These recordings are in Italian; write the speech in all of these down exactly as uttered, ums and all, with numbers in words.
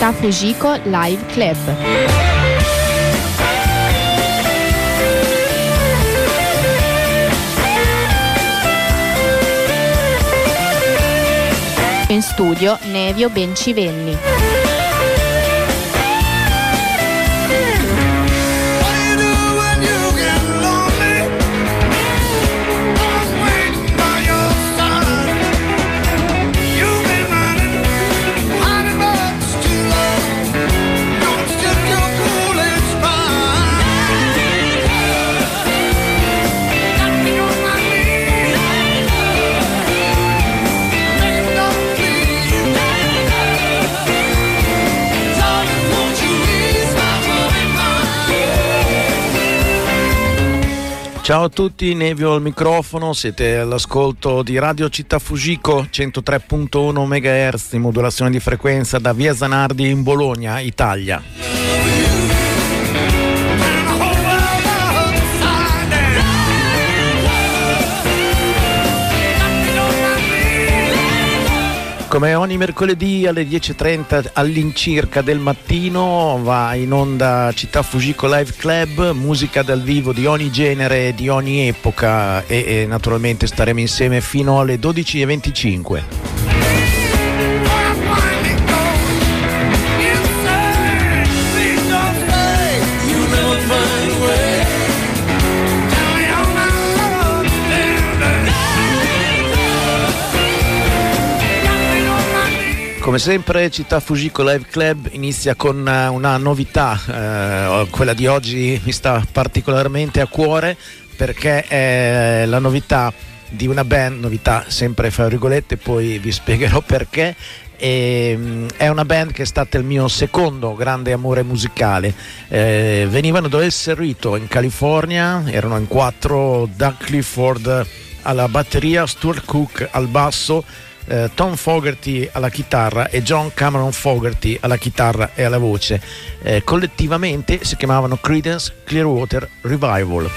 Città Fujiko Live Club. In studio Nevio Bencivelli. Ciao a tutti, Nevio al microfono, siete all'ascolto di Radio Città Fujiko centotré virgola uno megahertz di modulazione di frequenza da Via Zanardi in Bologna, Italia. Come ogni mercoledì alle dieci e trenta all'incirca del mattino va in onda Città Fujiko Live Club, musica dal vivo di ogni genere, di ogni epoca e, e naturalmente staremo insieme fino alle dodici e venticinque. Come sempre Città Fujiko Live Club inizia con una novità, eh, quella di oggi mi sta particolarmente a cuore perché è la novità di una band, novità sempre fra virgolette, poi vi spiegherò perché. E, è una band che è stata il mio secondo grande amore musicale. Eh, venivano da El Cerrito in California, erano in quattro: Doug Clifford alla batteria, Stuart Cook al basso, Uh, Tom Fogerty alla chitarra e John Cameron Fogerty alla chitarra e alla voce. Uh, collettivamente si chiamavano Creedence Clearwater Revival.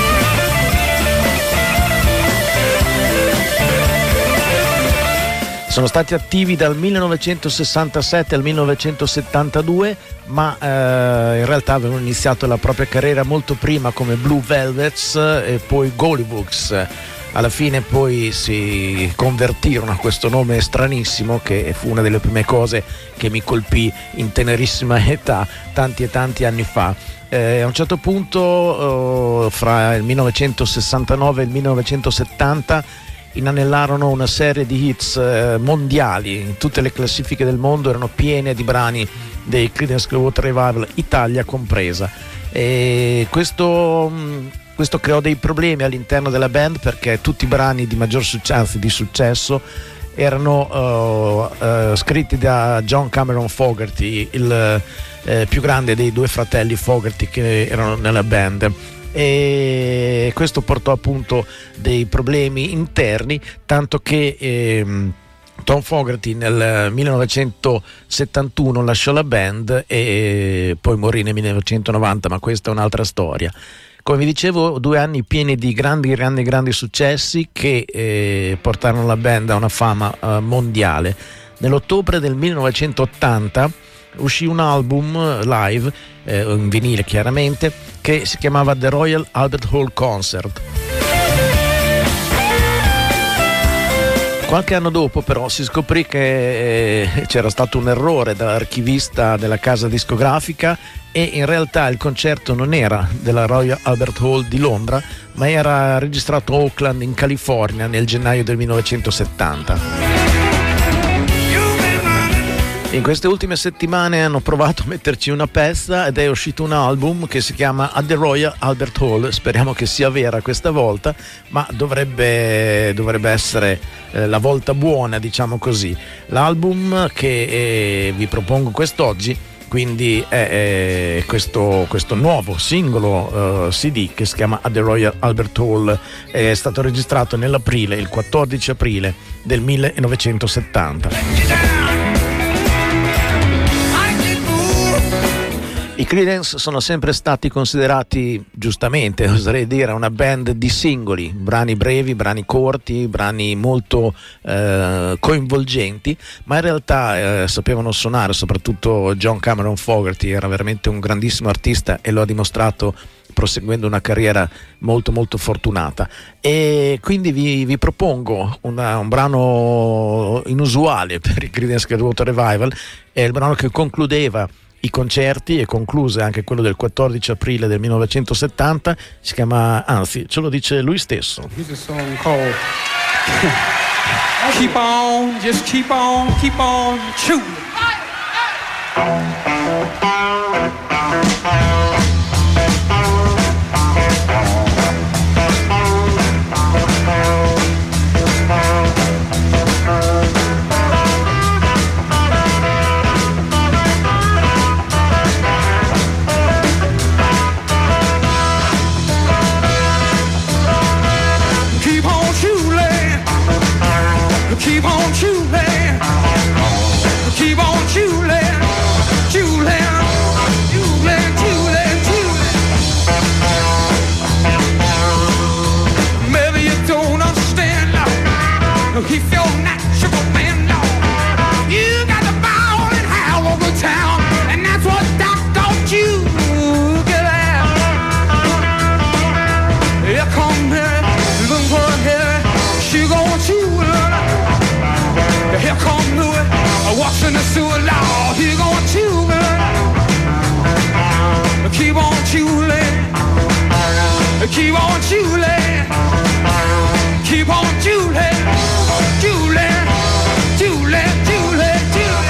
Sono stati attivi dal millenovecentosessantasette al millenovecentosettantadue, ma eh, in realtà avevano iniziato la propria carriera molto prima come Blue Velvets e poi Gollywoods. Alla fine poi si convertirono a questo nome stranissimo, che fu una delle prime cose che mi colpì in tenerissima età, tanti e tanti anni fa. Eh, a un certo punto, eh, fra il millenovecentosessantanove e il millenovecentosettanta, inanellarono una serie di hits eh, mondiali. In tutte le classifiche del mondo erano piene di brani dei Creedence Clearwater Revival, Italia compresa. E questo... Mh, Questo creò dei problemi all'interno della band perché tutti i brani di maggior successo, di successo erano uh, uh, scritti da John Cameron Fogerty, il uh, più grande dei due fratelli Fogerty che erano nella band. E questo portò appunto dei problemi interni, tanto che ehm, Tom Fogerty nel millenovecentosettantuno lasciò la band e poi morì nel millenovecentonovanta, ma questa è un'altra storia. Come vi dicevo, due anni pieni di grandi, grandi, grandi successi che eh, portarono la band a una fama eh, mondiale. Nell'ottobre del millenovecentottanta uscì un album live, eh, in vinile chiaramente, che si chiamava The Royal Albert Hall Concert. Qualche anno dopo però si scoprì che eh, c'era stato un errore dall'archivista della casa discografica e in realtà il concerto non era della Royal Albert Hall di Londra, ma era registrato a Oakland in California nel gennaio del millenovecentosettanta. In queste ultime settimane hanno provato a metterci una pezza ed è uscito un album che si chiama At the Royal Albert Hall. Speriamo che sia vera questa volta, ma dovrebbe, dovrebbe essere eh, la volta buona, diciamo così. L'album che eh, vi propongo quest'oggi quindi è, è questo, questo nuovo singolo uh, C D che si chiama At the Royal Albert Hall, è stato registrato nell'aprile, il quattordici aprile del millenovecentosettanta. I Creedence sono sempre stati considerati, giustamente oserei dire, una band di singoli, brani brevi, brani corti, brani molto eh, coinvolgenti, ma in realtà eh, sapevano suonare. Soprattutto John Cameron Fogerty era veramente un grandissimo artista e lo ha dimostrato proseguendo una carriera molto molto fortunata. E quindi vi, vi propongo una, un brano inusuale per i Creedence Clearwater Revival. È il brano che concludeva i concerti e concluse anche quello del quattordici aprile del millenovecentosettanta. Si chiama, anzi ce lo dice lui stesso. Here's a song called Keep on, just keep on, keep on chewing. Keep on chewing, keep on chewing, chewing, chewing, chewing, chewing. Maybe you don't understand, if you're natural man, you got the ball and howl over town, and that's what Doc taught you. Get out. Here come Mary, looking for a hair, she gon' chew. Here come Louis, walks in the sewer, Lord, he gon' chew, keep on chewing, keep on chewing, keep on chewing, chewing, chewing, chewing, chewing.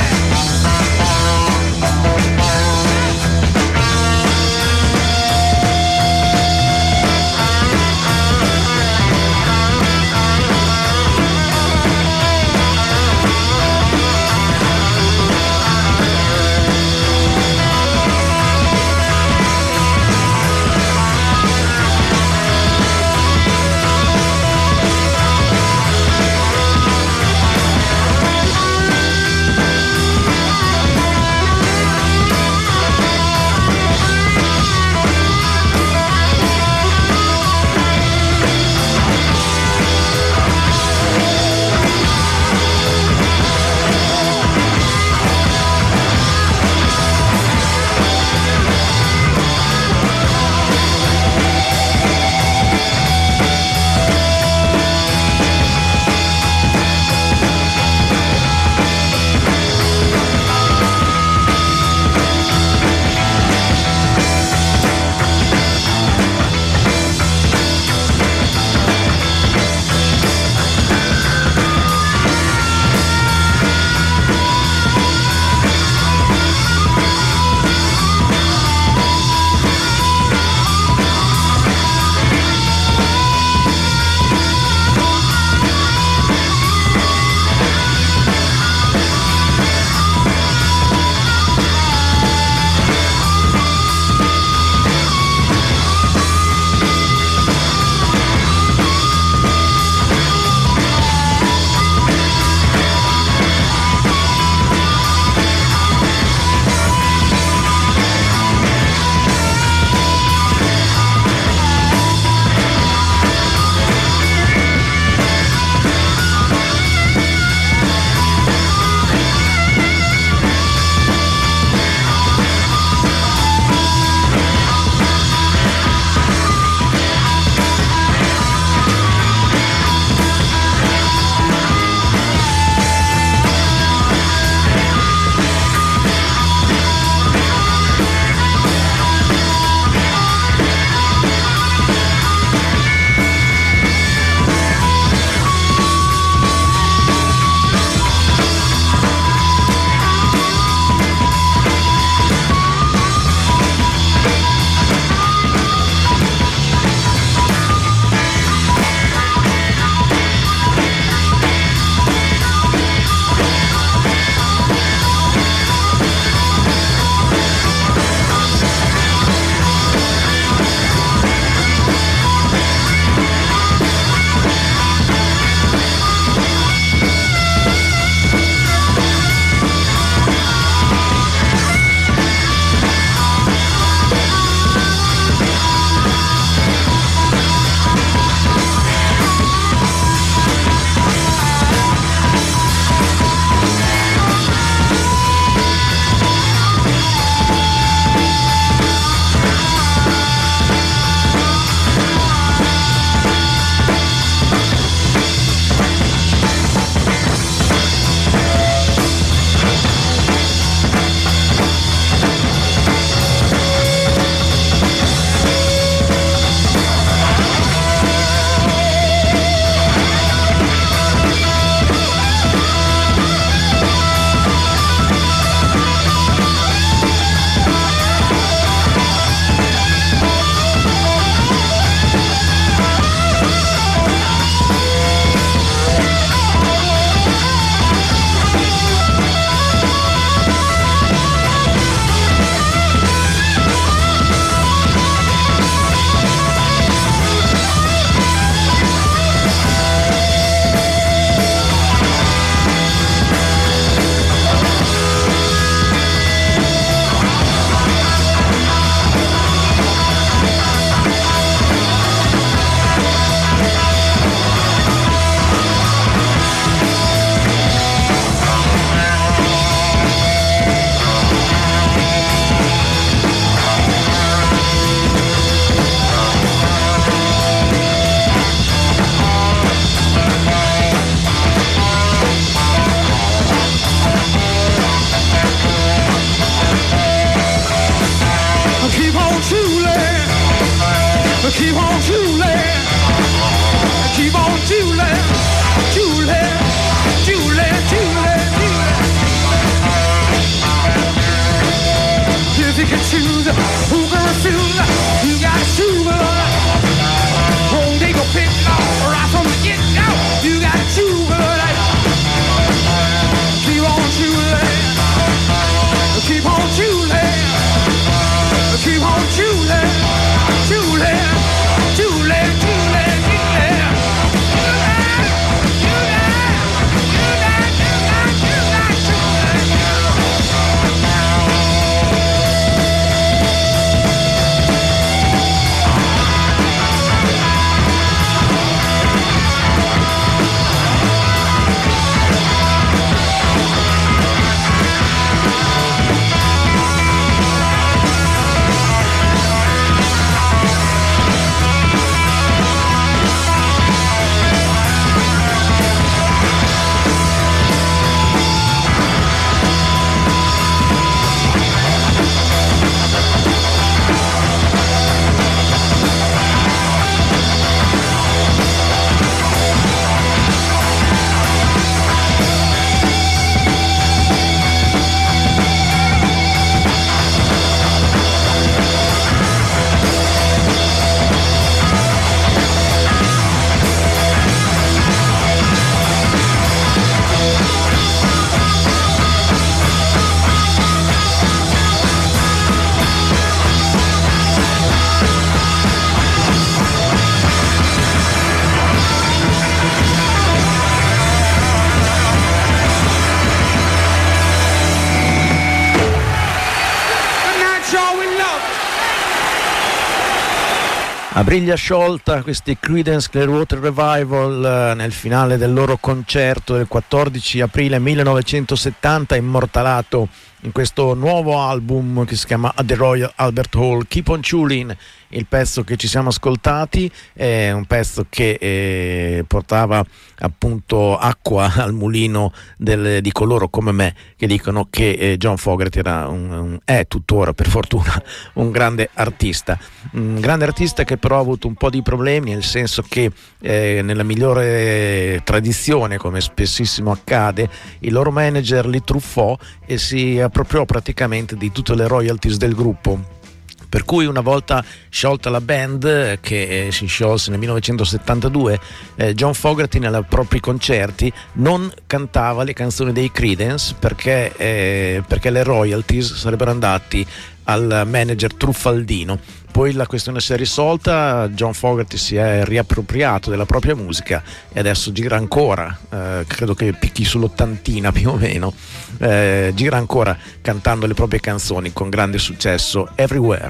A briglia sciolta questi Creedence Clearwater Revival nel finale del loro concerto del quattordici aprile millenovecentosettanta, immortalato in questo nuovo album che si chiama The Royal Albert Hall. Keep on Chulin, il pezzo che ci siamo ascoltati, è un pezzo che eh, portava appunto acqua al mulino del, di coloro come me che dicono che eh, John Fogerty era un, un, è tuttora per fortuna un grande artista, un grande artista che però ha avuto un po' di problemi, nel senso che eh, nella migliore tradizione, come spessissimo accade, il loro manager li truffò e si appropriò praticamente di tutte le royalties del gruppo. Per cui una volta sciolta la band, che eh, si sciolse nel millenovecentosettantadue, eh, John Fogerty nei propri concerti non cantava le canzoni dei Creedence perché, eh, perché le royalties sarebbero andati al manager truffaldino. Poi la questione si è risolta, John Fogerty si è riappropriato della propria musica e adesso gira ancora, eh, credo che picchi sull'ottantina più o meno, eh, gira ancora cantando le proprie canzoni con grande successo everywhere.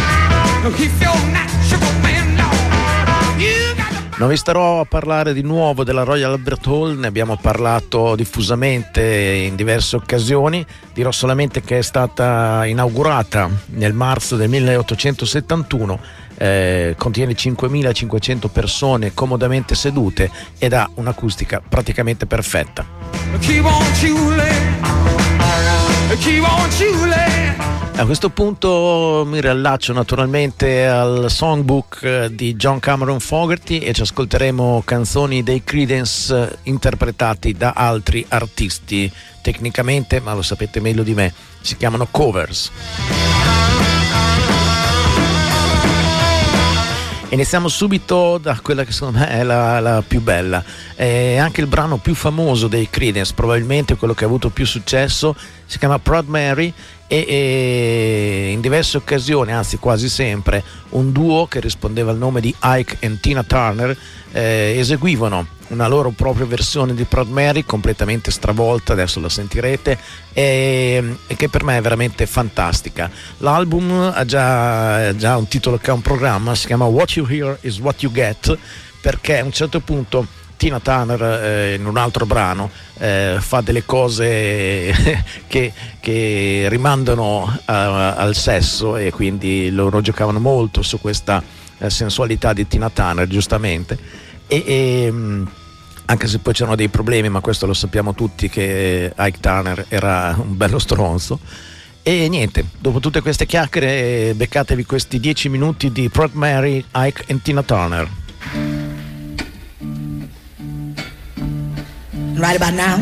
Non vi starò a parlare di nuovo della Royal Albert Hall, ne abbiamo parlato diffusamente in diverse occasioni. Dirò solamente che è stata inaugurata nel marzo del milleottocentosettantuno, eh, contiene cinquemilacinquecento persone comodamente sedute ed ha un'acustica praticamente perfetta. Keep on chewing, keep on chewing. A questo punto mi riallaccio naturalmente al songbook di John Cameron Fogerty e ci ascolteremo canzoni dei Creedence interpretati da altri artisti. Tecnicamente, ma lo sapete meglio di me, si chiamano covers. Iniziamo subito da quella che secondo me è la, la più bella, è anche il brano più famoso dei Creedence, probabilmente quello che ha avuto più successo, si chiama Proud Mary e, e in diverse occasioni, anzi quasi sempre, un duo che rispondeva al nome di Ike e Tina Turner eh, eseguivano una loro propria versione di Proud Mary completamente stravolta, adesso la sentirete, e, e che per me è veramente fantastica. L'album ha già, già un titolo che ha un programma, si chiama What You Hear Is What You Get, perché a un certo punto Tina Turner eh, in un altro brano eh, fa delle cose che, che rimandano a, al sesso, e quindi loro giocavano molto su questa eh, sensualità di Tina Turner, giustamente, e, e anche se poi c'erano dei problemi, ma questo lo sappiamo tutti che Ike Turner era un bello stronzo. E niente, dopo tutte queste chiacchiere beccatevi questi dieci minuti di Proud Mary, Ike e Tina Turner. Right about now,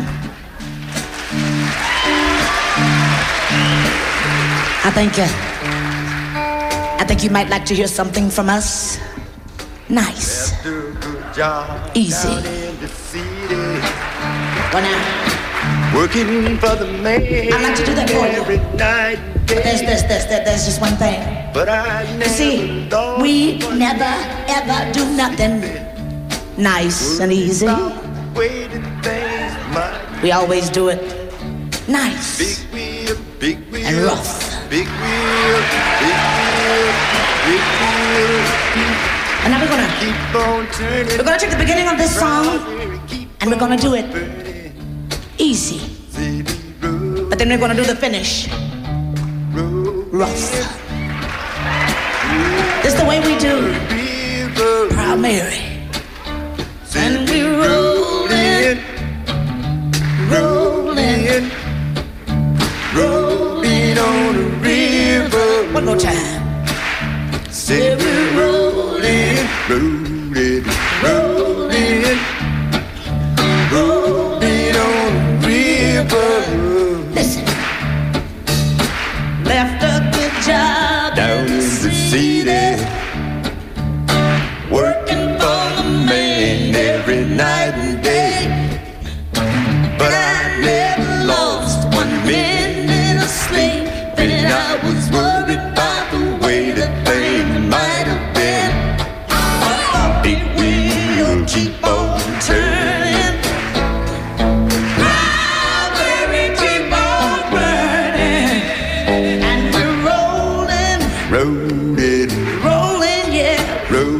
I think uh, I think you might like to hear something from us. Nice, easy. Well now, working for the man. I'd like to do that for you. Every night, but there's there's there's there's just one thing. But I never you see, we never ever do nothing nice and easy. We always do it nice big wheel, big wheel, and rough. Big wheel, big wheel, big wheel. And now we're gonna keep on turning. We're gonna take the beginning of this song and we're gonna do it easy. But then we're gonna do the finish rough. This is the way we do Proud Mary. And we rollin', rollin', rollin' on the river. One more time. Say we're rollin', rollin', rollin', rollin' on the river. Listen. Left a good job down in the city, working for the man every night and day. But I never lost one minute of sleep, and I was worried about the way that things might have been. Big wheel keep on turning, Proud Mary keep on burning, and we're rolling, rolling, rolling, yeah. rolling.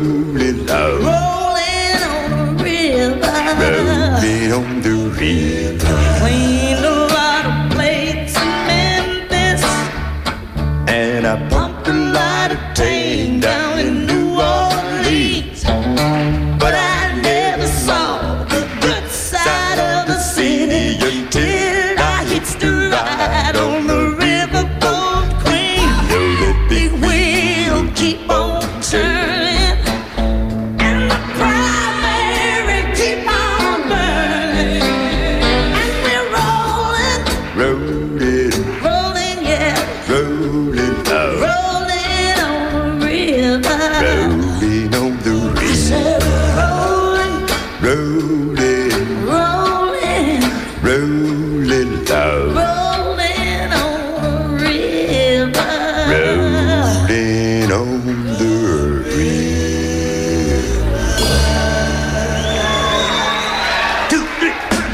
river. Cleaned a lot of plates in Memphis, And I pumped a lot of tang down in New Orleans. But I never saw the good side of the city until I hitched a ride on the riverboat queen. Know that big wheel keep on turning, and the primary keep on burning, and we're rolling, rolling, rolling, yeah, rolling, oh, rolling on the river. rolling on the I river, said rolling, rolling, rolling, rolling, oh, rolling on the river. rolling on the river. Two, three.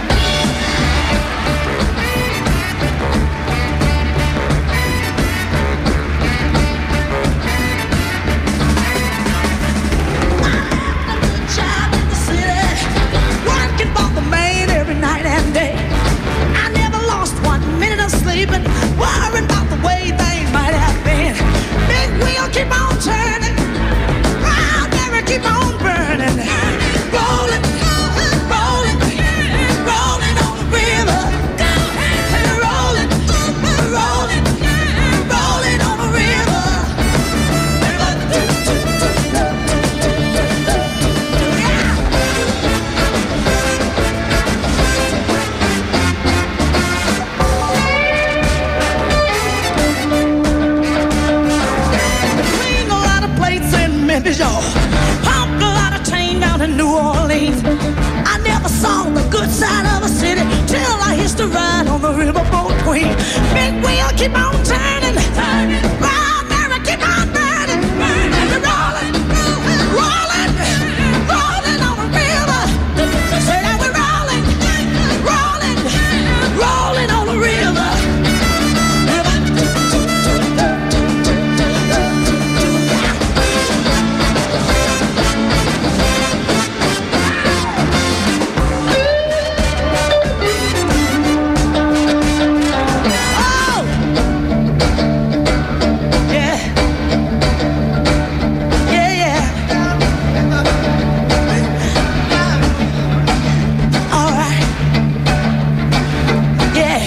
Child in the city, working for the man every night and day. I never lost one minute of sleeping, worrying about the way things might have been. Big wheel keep on turning, proud Mary keep on burning, rolling, rolling, rolling on the river, rolling, rolling, rolling on the river. Cleaned a lot of plates in Memphis, y'all. Pumped a lot of tang down in New Orleans. I never saw the good side of the city till I hitched a ride on the riverboat queen. Big wheel keep on turning, turning. Round Mary keep on burning, burning. And we're rolling, rolling, rolling on the river. Say that we're rolling, rolling, rolling on the river. Oh! Yeah. Yeah, yeah. All right. Yeah.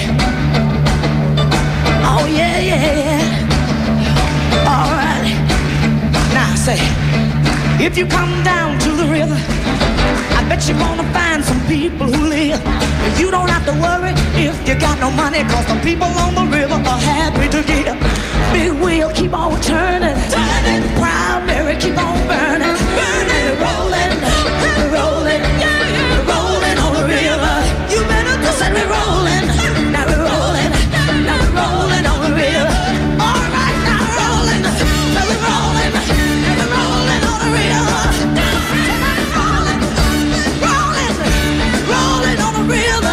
Oh, yeah, yeah, yeah. All right. Now, say, if you come down to the river, I bet you're gonna find some people who live. You don't have to worry if you got no money, cause the people on the river are happy to give. Big wheel keep on turning, turning. Proud Mary keep on burning, burning. Rolling, rolling, rolling on the river. You better just say we're rolling. Now we're rolling, now we're rolling on the river. All right, now we're rolling, now we're rolling, now we're rolling on the river. Rolling, rolling, rolling on the river.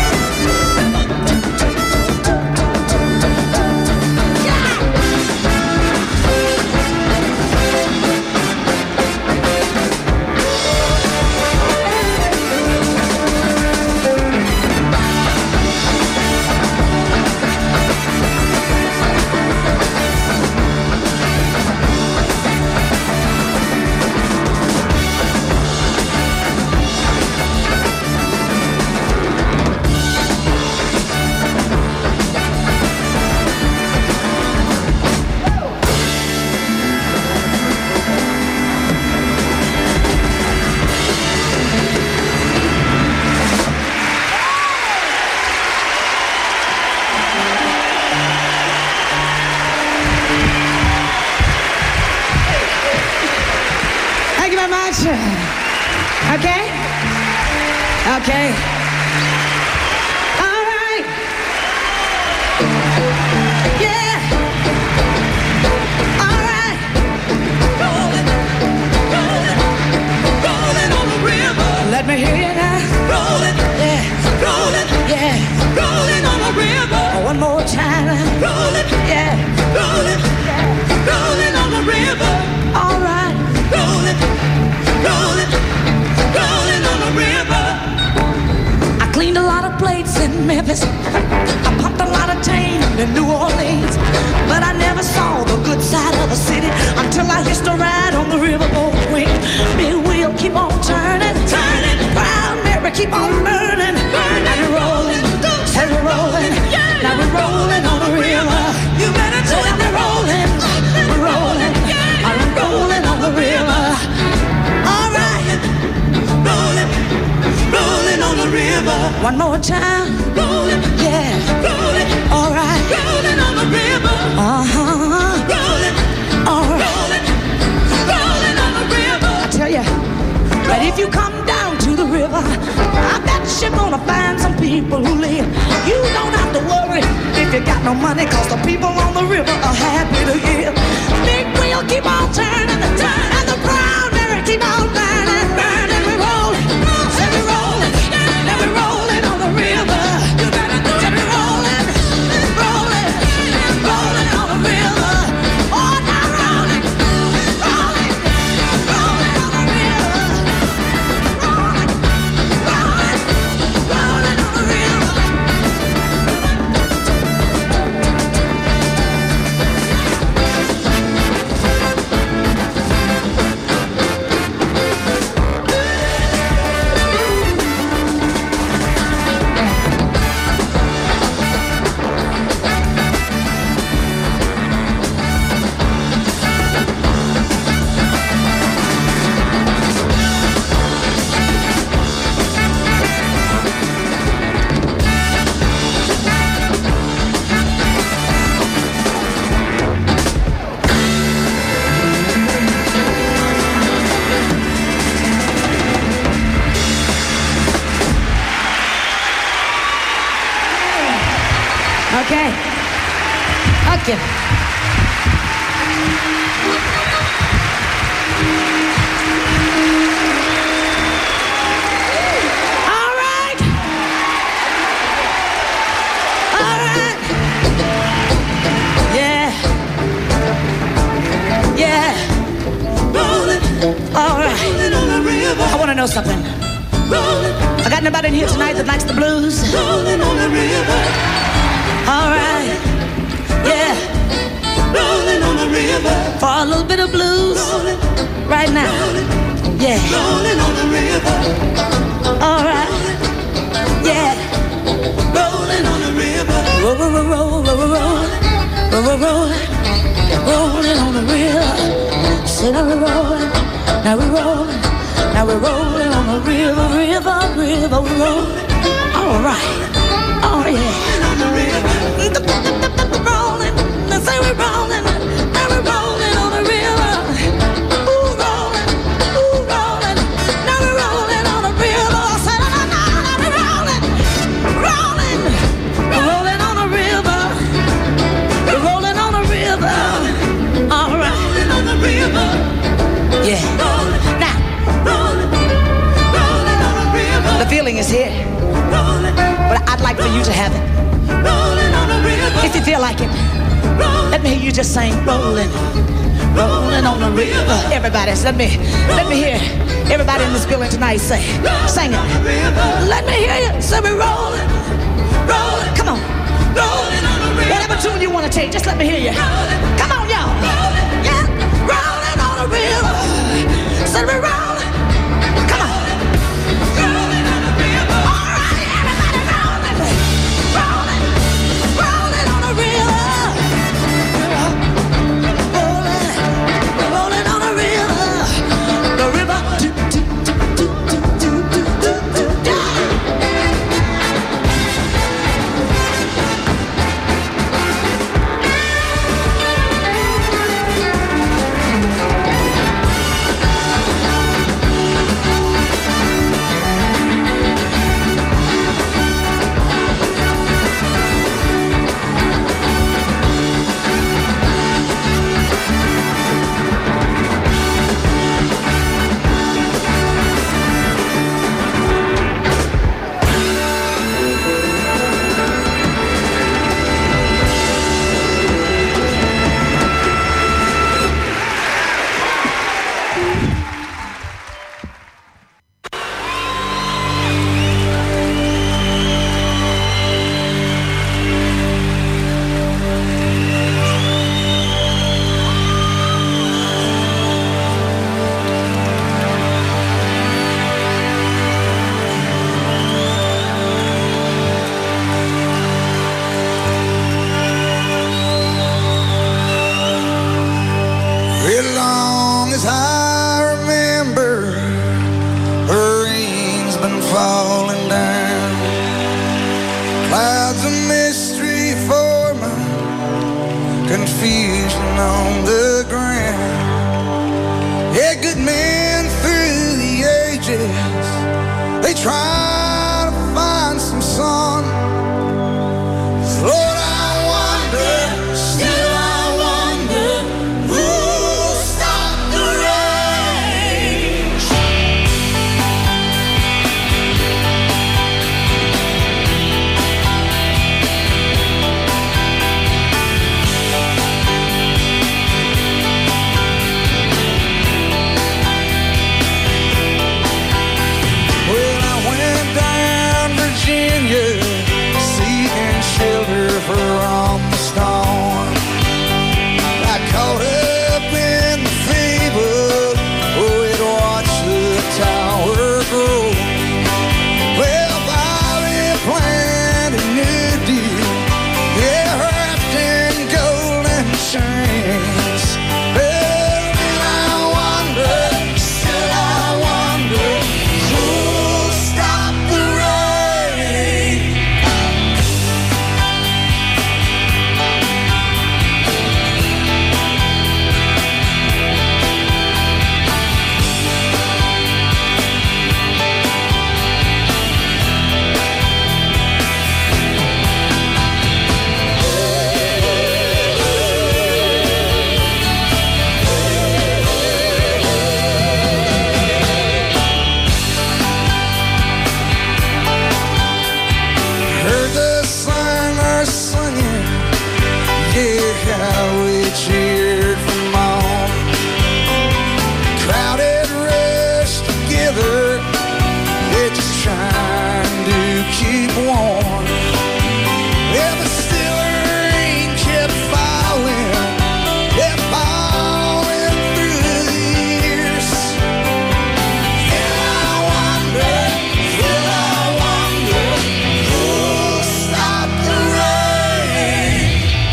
Thank you very much. Okay? Okay. All right. Yeah. All right. Rolling, rolling, rolling on the river. Let me hear you now. Rolling, yeah. Rolling, yeah. Rolling on the river. One more time. Rolling, yeah. Rolling, yeah. Rolling on the river. All right. Rolling, rolling, rolling on the river. I cleaned a lot of Listen, I pumped a lot of tame in New Orleans, but I never saw the good side of the city until I used to ride on the riverboat wing. Big wheel keep on turning, turning, Proud Mary keep on burning, burning, and rolling, and we're rolling, now we're rolling on the river. You better tell me we're rolling, we're rolling, I'm rolling on the river. All right, rolling, rolling on the river. One more time, rolling, yeah, rolling, all right, rolling on the river. Uh huh, rolling, all right, rolling, rolling on the river. I tell ya, but if you come down to the river, I bet you're gonna find some people who live. You don't have to worry if you got no money, cause the people on the river are happy to give. Big wheel keep on turning, turning, and the Proud Mary keep on burning, burning. We're rolling, and we're rolling, and we're rolling on the river. You better do it. We're rolling, rolling, rolling on the river. Oh, now rolling, rolling, rolling on the river. Rolling, rolling, rolling on the river. Okay. Okay. All right. All right. Yeah. Yeah. Rolling. All right. I want to know something. I got anybody in here tonight that likes the blues? Rolling on the river. All right, yeah, rolling on the river for a little bit of blues, rolling, right now, rolling, yeah, rolling on the river. All right, yeah, rolling on the river, roll, roll, roll, roll, roll, roll, roll, roll, rolling on the river. Say now we're rolling, now we're rolling, now we're rolling on the river, river, river, we're rolling. All right, oh yeah. Rolling, let's say we're rolling, now we're rolling on the river. Ooh, rolling, ooh, rolling, now we're rolling on the river. Say no, no, no, now we're rolling, rolling, we're rolling on the river. We're rolling on the river. All right, rolling on the river. Yeah. Rolling, now, rolling, rolling on the river. The feeling is here, rolling, but I'd like for you to have it. Rolling on the river. If you feel like it, rolling. Let me hear you just sing, rolling, rolling on the river. Everybody, let me, let me hear everybody in this building tonight say, sing it. Let me hear you say, we're rolling, rolling. Come on, rolling on the river. Whatever tune you want to take, just let me hear you. Come on, y'all. Yeah, rolling on the river. Say we're rolling. Come on. Rolling on the river. All right, everybody rolling, rolling. Rolling on the river, rolling, rolling on the river, the river. Do, do, do, do, do, do, do, do, falling down. Clouds of mystery forming, confusion on the ground. Yeah, good men through the ages, they try to find some sun. Lord, I wonder, still I wonder, who'll stop the rain? Well, I went down Virginia, seeking shelter from the storm. I caught up in the fever, oh, it watched the tower grow. Well, Bobby planted new deal, yeah, wrapped in golden chains. Well, and I wonder, still I wonder, who'll stop the rain? Heard the singers singing, yeah, how we cheered from on. Crowded rushed together, they're just trying to keep warm. Yeah, but still the rain kept falling, yeah, falling through the years. And I wonder, still I wonder, who'll stop the rain?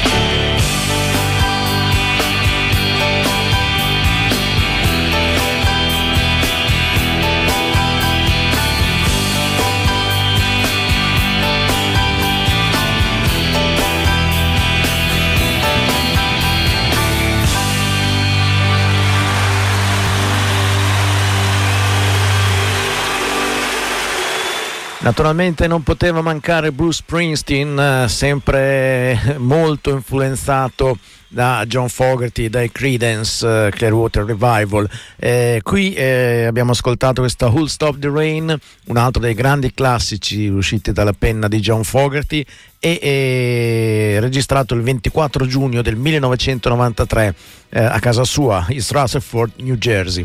Naturalmente non poteva mancare Bruce Springsteen, eh, sempre molto influenzato da John Fogerty, dai Creedence eh, Clearwater Revival. Eh, qui eh, abbiamo ascoltato questa Who'll Stop the Rain, un altro dei grandi classici usciti dalla penna di John Fogerty, e eh, registrato il ventiquattro giugno del millenovecentonovantatré eh, a casa sua, East Rutherford, New Jersey.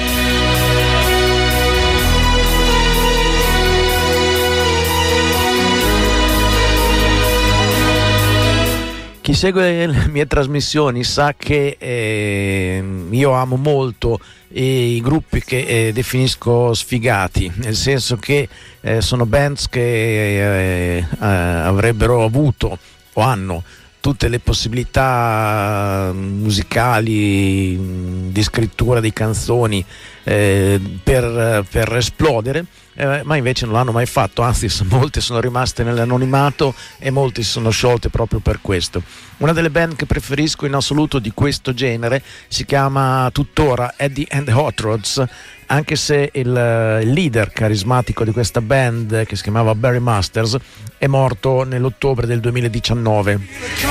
Chi segue le mie trasmissioni sa che eh, io amo molto eh, i gruppi che eh, definisco sfigati, nel senso che eh, sono bands che eh, eh, avrebbero avuto o hanno tutte le possibilità musicali, di scrittura di canzoni eh, per, per esplodere, eh, ma invece non l'hanno mai fatto, anzi molte sono rimaste nell'anonimato e molti si sono sciolte proprio per questo. Una delle band che preferisco in assoluto di questo genere si chiama tuttora Eddie and the Hot Rods, anche se il, il leader carismatico di questa band, che si chiamava Barry Masters, è morto nell'ottobre del duemiladiciannove.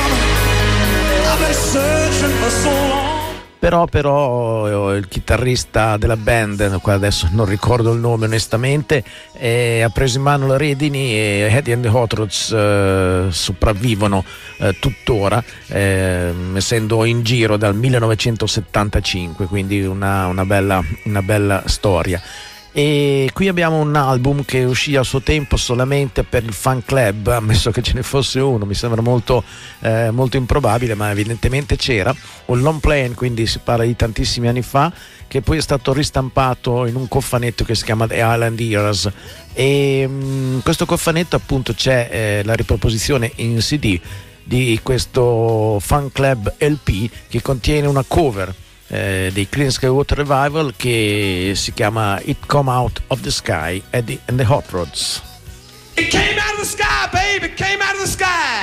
Però, però il chitarrista della band, qua adesso non ricordo il nome onestamente, eh, ha preso in mano le redini e Eddie and the Hot Rods eh, sopravvivono eh, tuttora, eh, essendo in giro dal millenovecentosettantacinque, quindi una, una, bella, una bella storia. E qui abbiamo un album che uscì a suo tempo solamente per il fan club, ammesso che ce ne fosse uno, mi sembra molto, eh, molto improbabile, ma evidentemente c'era, un long plane, quindi si parla di tantissimi anni fa, che poi è stato ristampato in un cofanetto che si chiama The Island Years, e in questo cofanetto appunto c'è eh, la riproposizione in C D di questo fan club L P che contiene una cover eh, dei Creedence Clearwater Revival, che si chiama It Come Out of the Sky and the, and the Hot Rods. It came out of the sky, baby, it came out of the sky.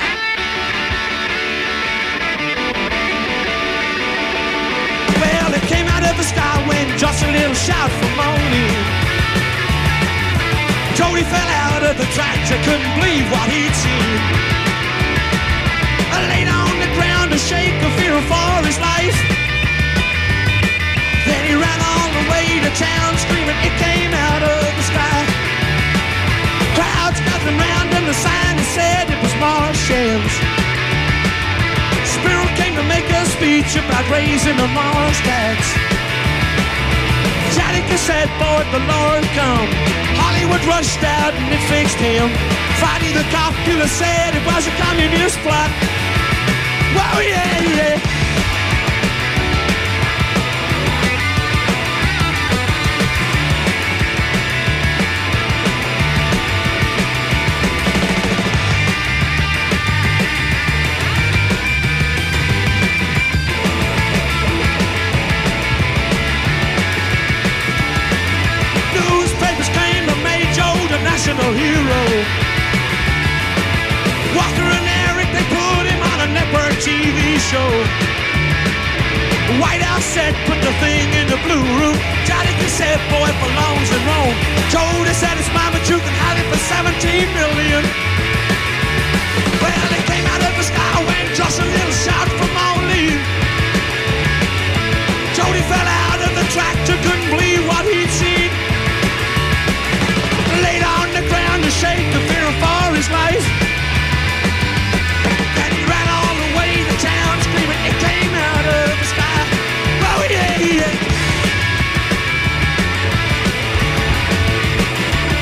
Well, it came out of the sky when just a little shout from Moni. Jody fell out of the tractor, couldn't believe what he'd seen. I laid on the ground to shake a fear for his life. Then he ran all the way to town screaming, it came out of the sky. Crowds gathered round and the sign said it was Martians. Spirit came to make a speech about raising the Mars tax. Jadakiss said, boy, the Lord come. Hollywood rushed out and it fixed him. Friday the cop killer said it was a communist plot. Whoa, yeah, yeah. National hero. Walker and Eric, they put him on a network T V show. White House said, put the thing in the blue room. Jadakiss said, boy, it belongs in Rome. Jody said, it's mine, but you can have it for seventeen million. Well, it came out of the sky when just a little shout from Oli. Jody fell out of the tractor, couldn't believe what he'd seen. Laid on the ground to shake the fear for his life. Then he ran all the way to town screaming, it came out of the sky. Oh yeah, yeah.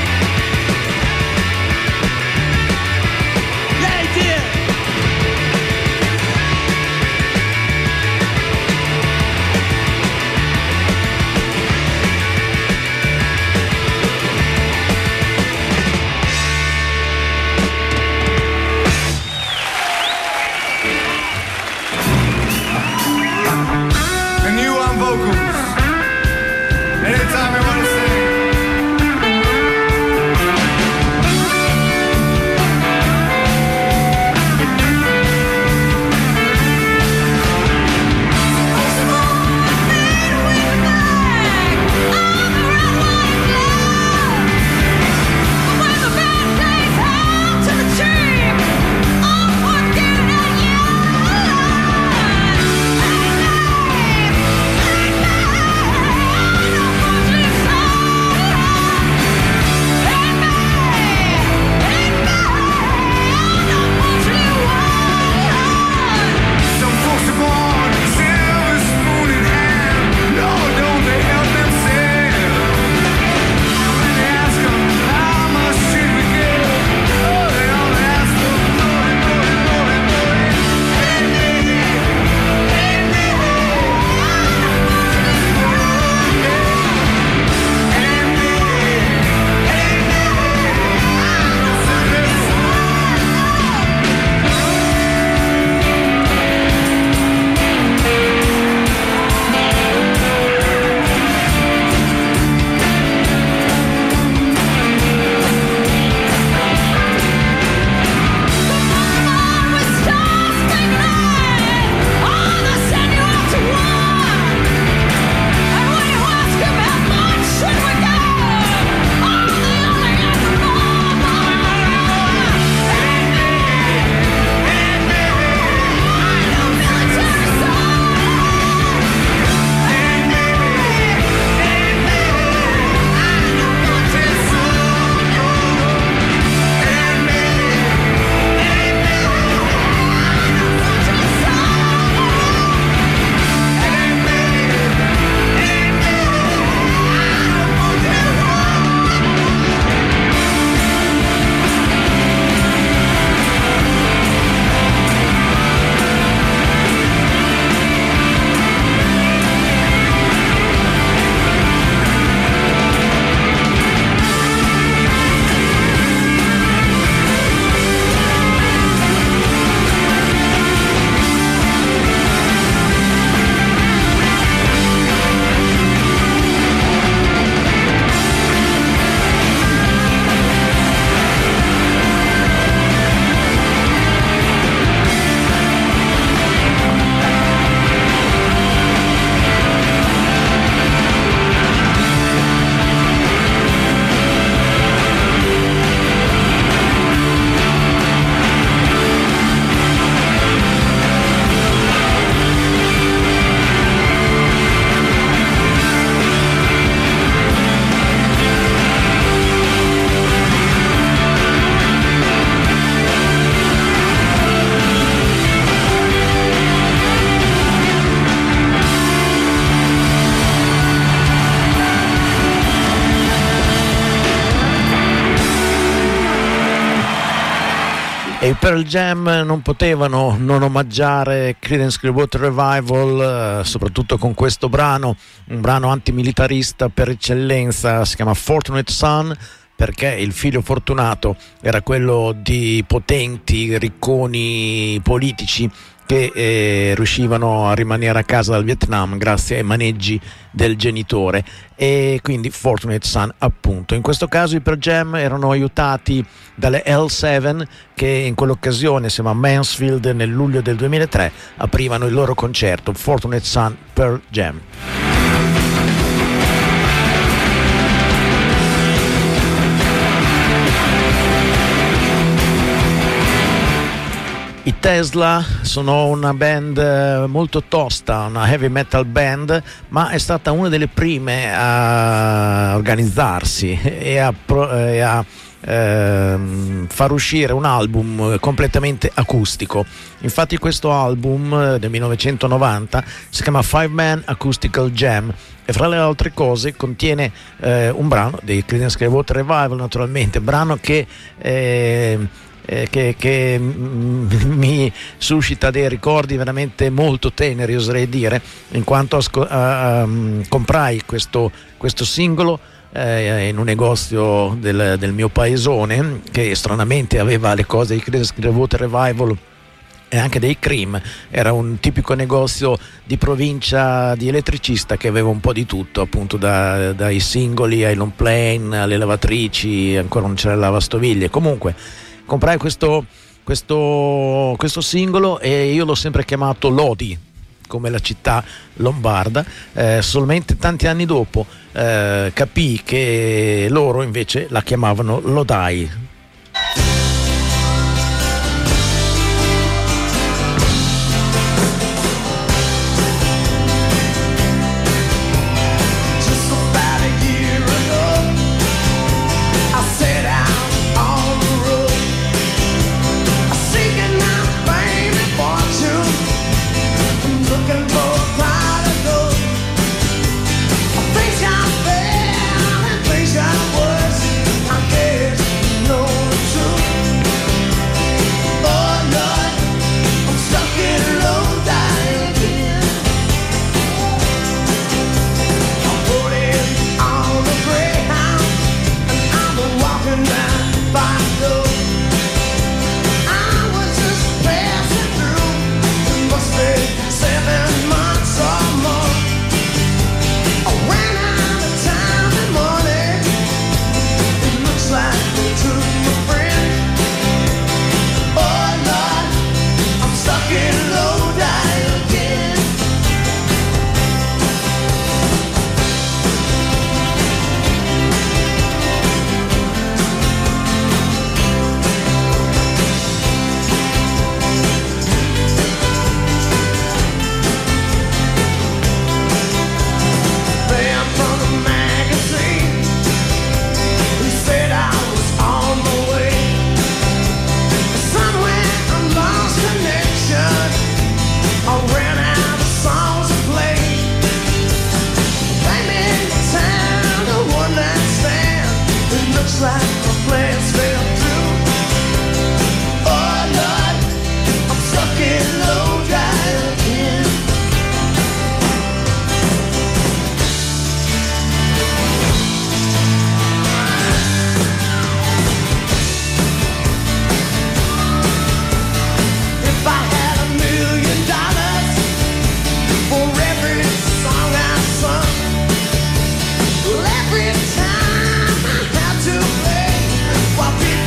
E i Pearl Jam non potevano non omaggiare Creedence Clearwater Revival, eh, soprattutto con questo brano, un brano antimilitarista per eccellenza, si chiama Fortunate Son, perché il figlio fortunato era quello di potenti, ricconi politici che eh, riuscivano a rimanere a casa dal Vietnam grazie ai maneggi del genitore, e quindi Fortunate Son appunto. In questo caso i Pearl Jam erano aiutati dalle L sette, che in quell'occasione, insieme a Mansfield, nel luglio del duemilatré aprivano il loro concerto Fortunate Son Pearl Jam. I Tesla sono una band molto tosta, una heavy metal band, ma è stata una delle prime a organizzarsi e a, e a ehm, far uscire un album completamente acustico. Infatti questo album del millenovecentonovanta si chiama Five Man Acoustical Jam e fra le altre cose contiene eh, un brano dei Creedence Clearwater Revival, naturalmente, brano che eh, Eh, che, che mm, mi suscita dei ricordi veramente molto teneri, oserei dire, in quanto asco- uh, um, comprai questo, questo singolo eh, in un negozio del, del mio paesone, che stranamente aveva le cose di Creedence Clearwater Revival e anche dei Cream. Era un tipico negozio di provincia di elettricista che aveva un po' di tutto, appunto da, dai singoli ai long plane, alle lavatrici, ancora non c'era la lavastoviglie. Comunque comprai questo, questo, questo singolo e io l'ho sempre chiamato Lodi, come la città lombarda. Eh, solamente tanti anni dopo eh, capii che loro invece la chiamavano Lodai. Every time I have to play while people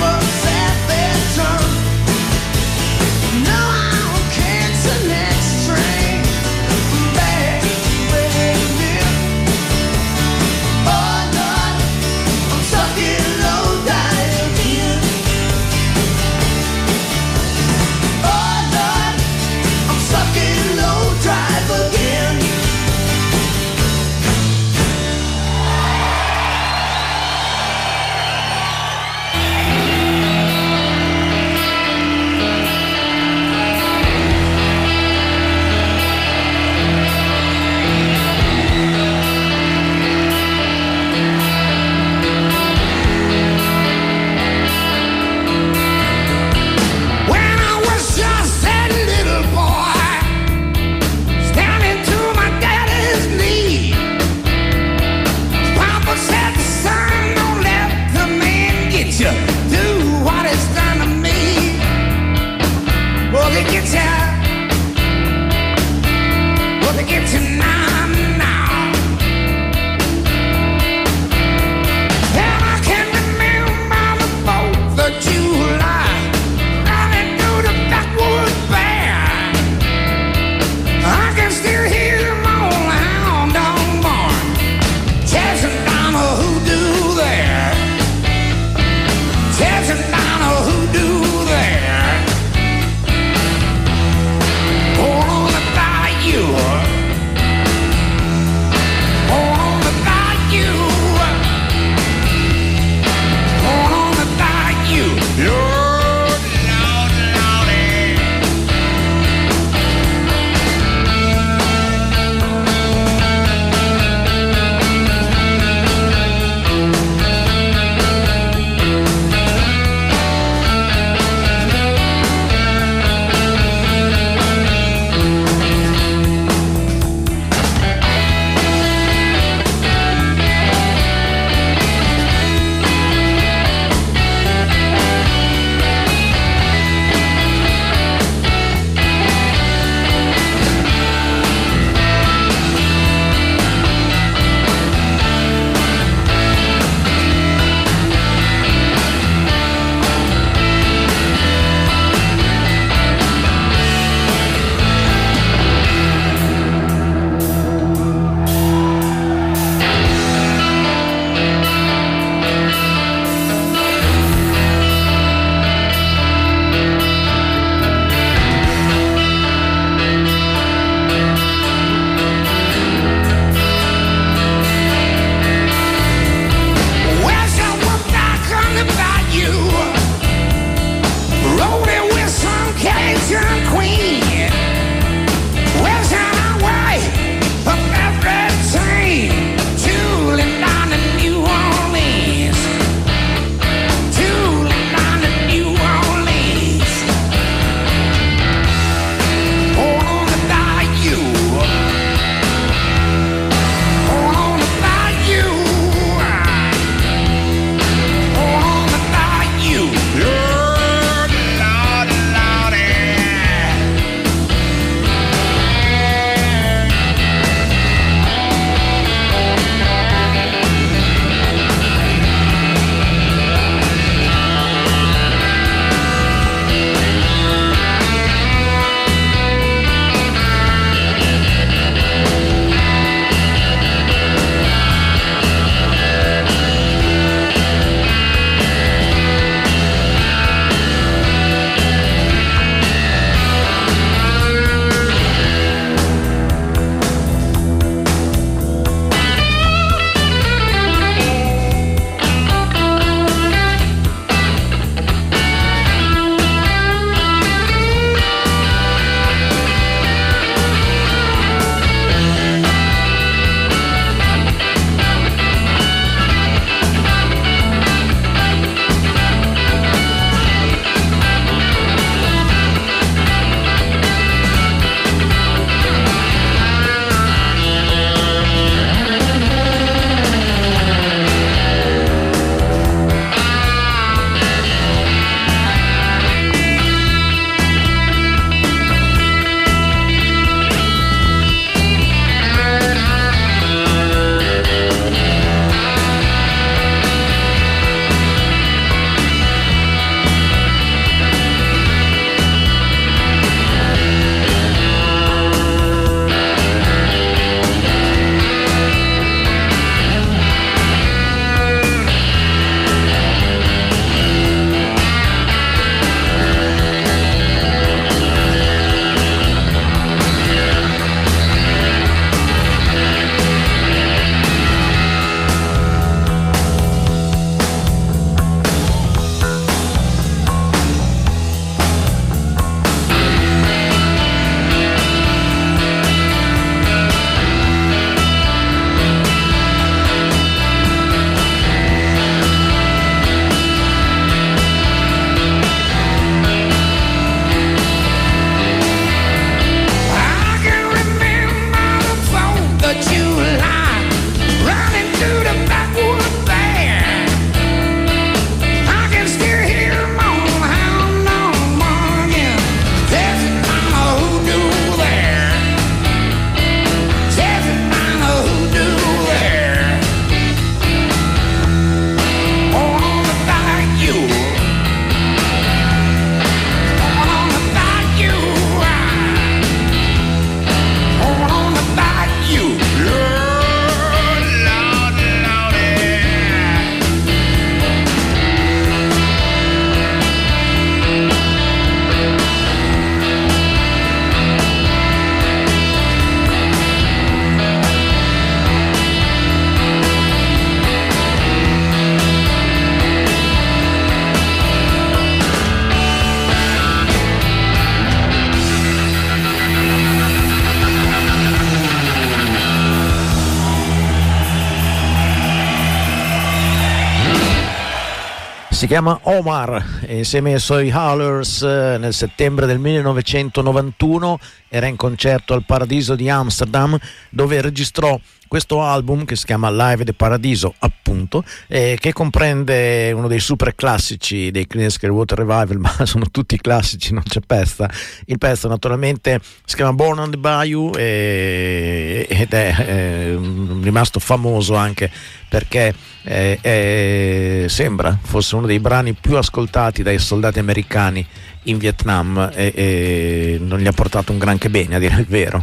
Si chiama Omar e si è messo ai Howlers nel settembre del millenovecentonovantuno, era in concerto al Paradiso di Amsterdam, dove registrò questo album che si chiama Live de Paradiso, appunto, eh, che comprende uno dei super classici dei Creedence Clearwater Revival, ma sono tutti classici, non c'è pezza. Il pezzo naturalmente si chiama Born on the Bayou e, ed è eh, rimasto famoso anche perché eh, eh, sembra fosse uno dei brani più ascoltati dai soldati americani in Vietnam e, e non gli ha portato un granché bene, a dire il vero.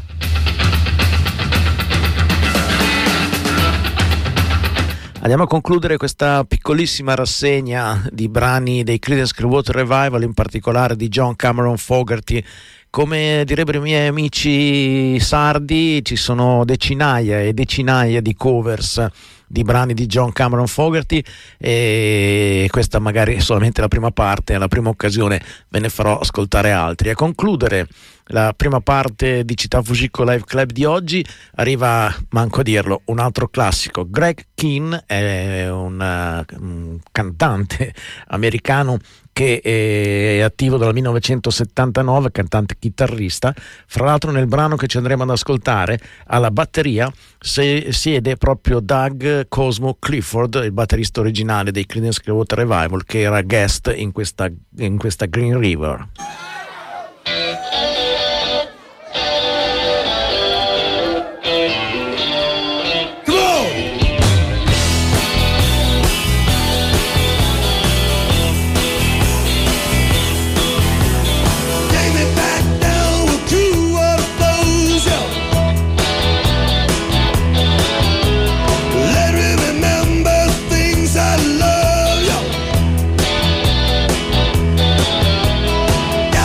Andiamo a concludere questa piccolissima rassegna di brani dei Creedence Clearwater Revival, in particolare di John Cameron Fogerty. Come direbbero i miei amici sardi, ci sono decinaia e decinaia di covers di brani di John Cameron Fogerty e questa magari è solamente la prima parte, alla prima occasione ve ne farò ascoltare altri. A concludere la prima parte di Città Fujiko Live Club di oggi arriva, manco a dirlo, un altro classico. Greg Kihn è un, uh, un cantante americano che è attivo dal millenovecentosettantanove, cantante chitarrista. Fra l'altro nel brano che ci andremo ad ascoltare alla batteria siede proprio Doug Cosmo Clifford, il batterista originale dei Creedence Clearwater Revival, che era guest in questa, in questa Green River. Yeah.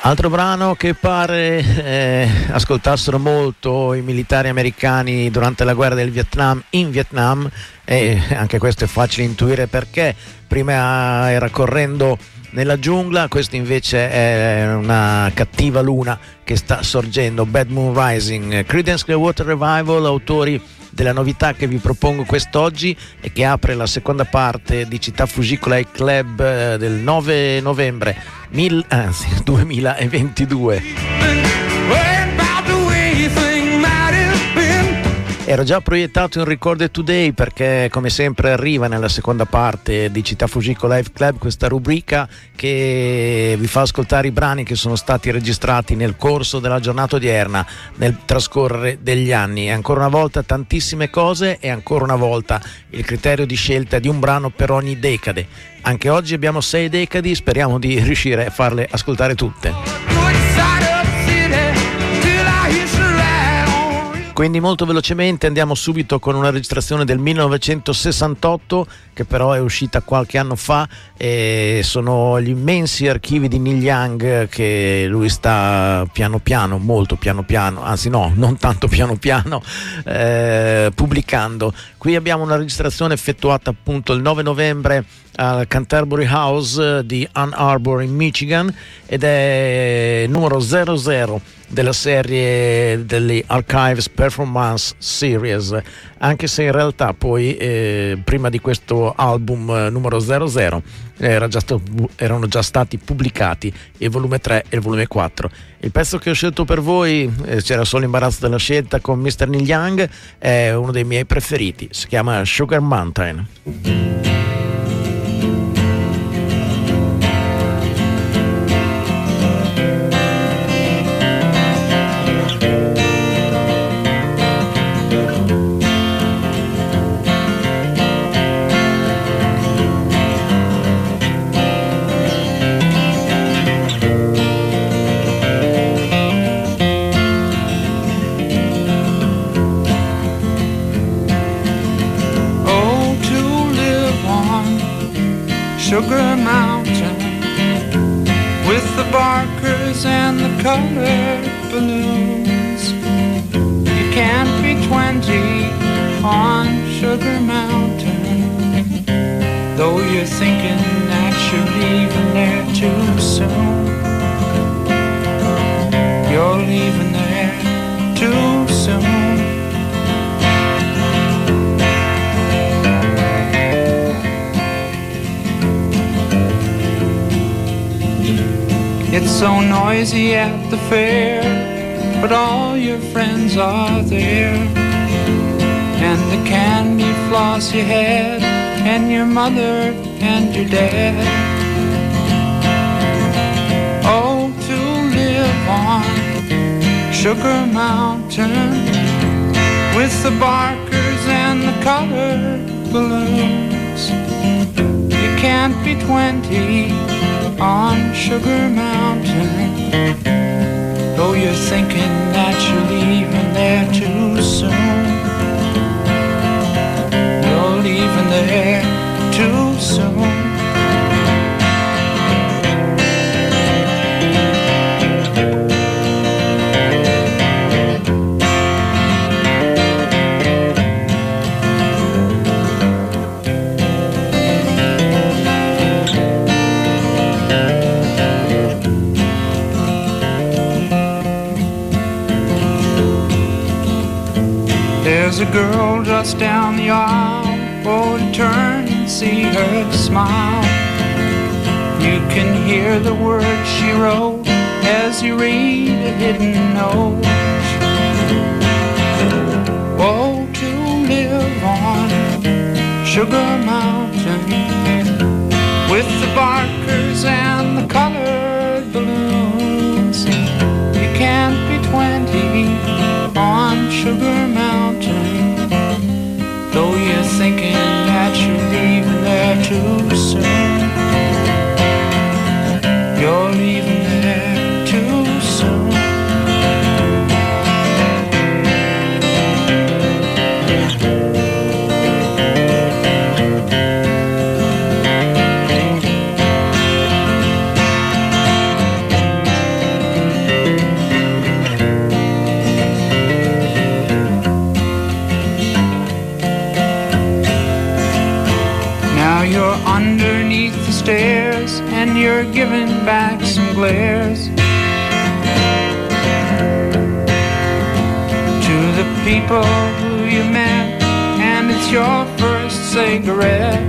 Altro brano che pare eh, ascoltassero molto i militari americani durante la guerra del Vietnam in Vietnam, e anche questo è facile intuire perché. Prima era Correndo nella giungla, questo invece è Una cattiva luna che sta sorgendo, Bad Moon Rising. Creedence Clearwater Revival, autori della novità che vi propongo quest'oggi e che apre la seconda parte di Città Fugicola e Club eh, del nove novembre mil, anzi, duemilaventidue. Ero già proiettato in Recorded Today perché come sempre arriva nella seconda parte di Città Fugicola Live Club questa rubrica che vi fa ascoltare i brani che sono stati registrati nel corso della giornata odierna, nel trascorrere degli anni. E ancora una volta tantissime cose e ancora una volta il criterio di scelta di un brano per ogni decade. Anche oggi abbiamo sei decadi, speriamo di riuscire a farle ascoltare tutte. Quindi molto velocemente andiamo subito con una registrazione del millenovecentosessantotto che però è uscita qualche anno fa, e sono gli immensi archivi di Neil Young che lui sta piano piano, molto piano piano, anzi no, non tanto piano piano, eh, pubblicando. Qui abbiamo una registrazione effettuata appunto il nove novembre al Canterbury House di Ann Arbor in Michigan ed è numero zero zero della serie delle Archives Performance Series, anche se in realtà poi eh, prima di questo album eh, numero zero zero era già stato, erano già stati pubblicati il volume tre e il volume quattro. Il pezzo che ho scelto per voi, eh, c'era solo imbarazzo della scelta con mister Neil Young, è uno dei miei preferiti, si chiama Sugar Mountain. Sugar Mountain with the barkers and the colored balloons. You can't be twenty on Sugar Mountain, though you're thinking that you're leaving there too soon. You're leaving there too soon. It's so noisy at the fair, but all your friends are there. And the candy floss you had, and your mother and your dad. Oh, to live on Sugar Mountain with the barkers and the colored balloons. You can't be twenty on Sugar Mountain, though you're thinking that you're leaving there too soon. You're leaving there too soon. There's a girl just down the aisle, oh, to turn and see her smile. You can hear the words she wrote as you read a hidden note. Oh, to live on Sugar Mountain with the barkers and the colored balloons. You can't be twenty on Sugar Mountain, though you're thinking that you're leaving there too soon. You're leaving there too soon. underneath the stairs and you're giving back some glares to the people who you met, and it's your first cigarette.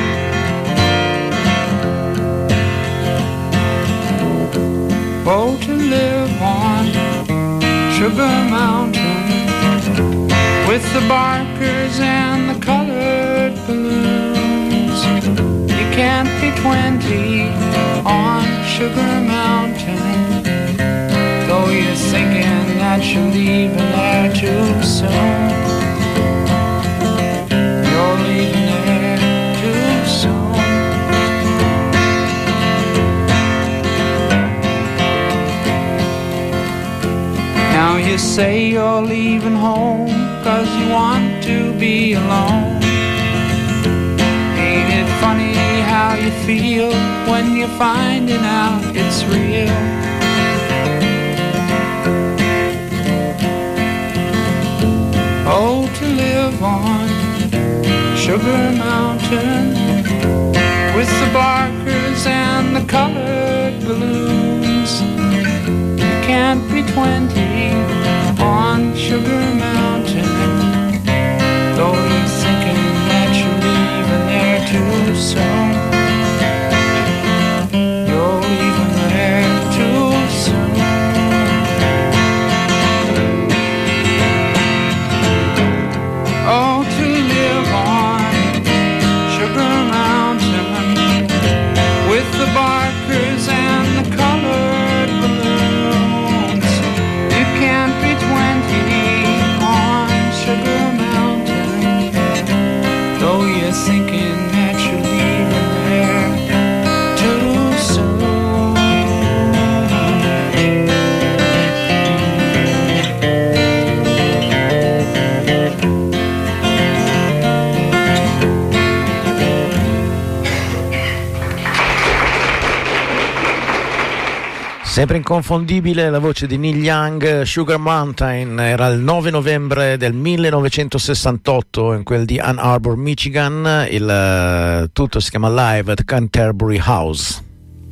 Oh, to live on Sugar Mountain with the barkers and the colored balloons. You can't be twenty on Sugar Mountain, though you're thinking that you're leaving there too soon. You're leaving there too soon. Now you say you're leaving home 'cause you want to be alone. Ain't it funny how you feel when you're finding out it's real? Oh, to live on Sugar Mountain with the barkers and the colored balloons. You can't be twenty on Sugar Mountain, though you're thinking that you're leaving there too soon. You're leaving there too soon. Oh, to live on Sugar Mountain with the barkers and the colored balloons. You can't be twenty on Sugar Mountain, though you're thinking that you're leaving there too soon. Sempre inconfondibile la voce di Neil Young. Sugar Mountain era il nove novembre del millenovecentosessantotto in quel di Ann Arbor, Michigan. Il uh, tutto si chiama Live at Canterbury House.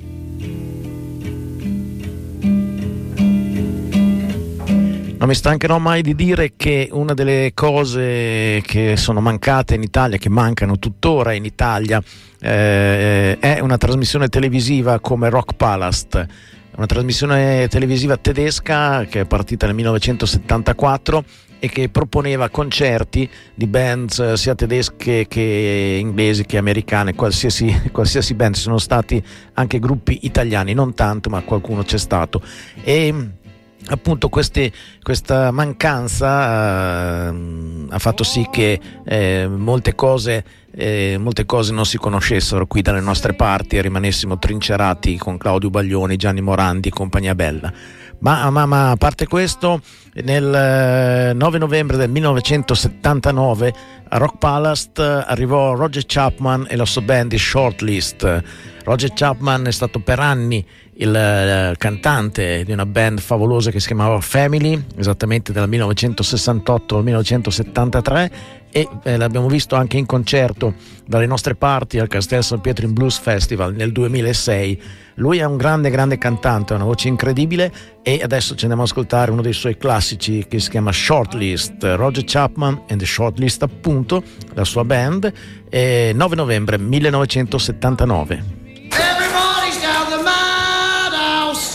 Non mi stancherò mai di dire che una delle cose che sono mancate in Italia, che mancano tuttora in Italia, eh, è una trasmissione televisiva come Rock Palast. Una trasmissione televisiva tedesca che è partita nel millenovecentosettantaquattro e che proponeva concerti di band sia tedesche che inglesi che americane, qualsiasi, qualsiasi band. Ci sono stati anche gruppi italiani, non tanto, ma qualcuno c'è stato. E appunto queste, questa mancanza uh, ha fatto sì che eh, molte cose eh, molte cose non si conoscessero qui dalle nostre parti e rimanessimo trincerati con Claudio Baglioni, Gianni Morandi e compagnia bella. Ma, ma, ma a parte questo, nel nove novembre del millenovecentosettantanove a Rock Palast arrivò Roger Chapman e la sua band di Shortlist. Roger Chapman è stato per anni il cantante di una band favolosa che si chiamava Family, esattamente dal millenovecentosessantotto al millenovecentosettantatré, e eh, l'abbiamo visto anche in concerto dalle nostre parti al Castel San Pietro in Blues Festival nel duemilasei. Lui è un grande grande cantante, ha una voce incredibile, e adesso ci andiamo ad ascoltare uno dei suoi classici che si chiama Shortlist. Roger Chapman and the Shortlist, appunto, la sua band, e nove novembre millenovecentosettantanove. Everybody's down the madhouse.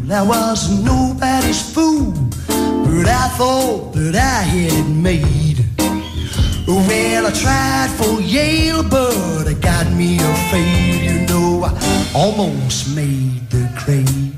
I was nobody's fool, but I thought that I had it made. Well, I tried for Yale, but I got me a fade. You know, I almost made the grade.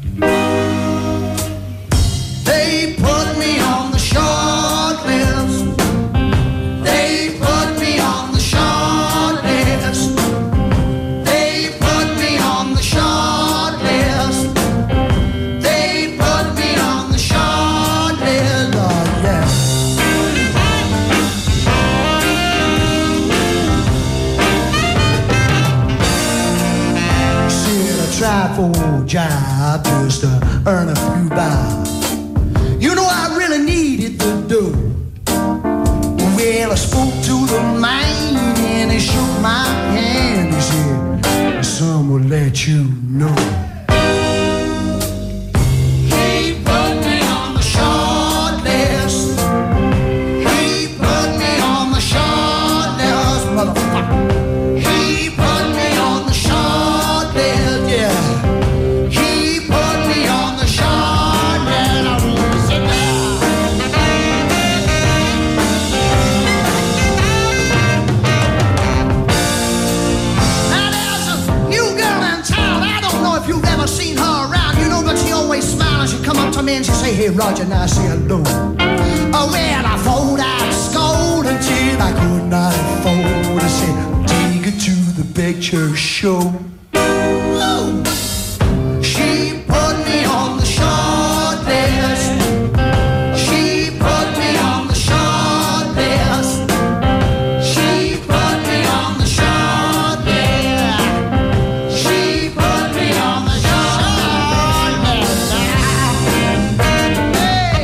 They put me on the short list. They put me on the short list. They put me on the short list. They put me on the short list. Oh, yeah. Try for a job just to earn a few bob. You know I really needed the dough. Well, I spoke to the man and he shook my hand. He said, "Son will let you know." He put me on the short list. He put me on the short list, motherfucker. He put me on the short list, yeah. He put me on the short list. I'm losing now. Now there's a new girl in town. I don't know if you've ever seen her around. You know, but she always smiles. She come up to me and she say, "Hey, Roger," and I say hello. Oh, well, I thought I'd scold until I could not afford. I said, "Take her to the picture show." Ooh. She put me on the short list. She put me on the short list. She put me on the short list. She put me on the short list. Hey.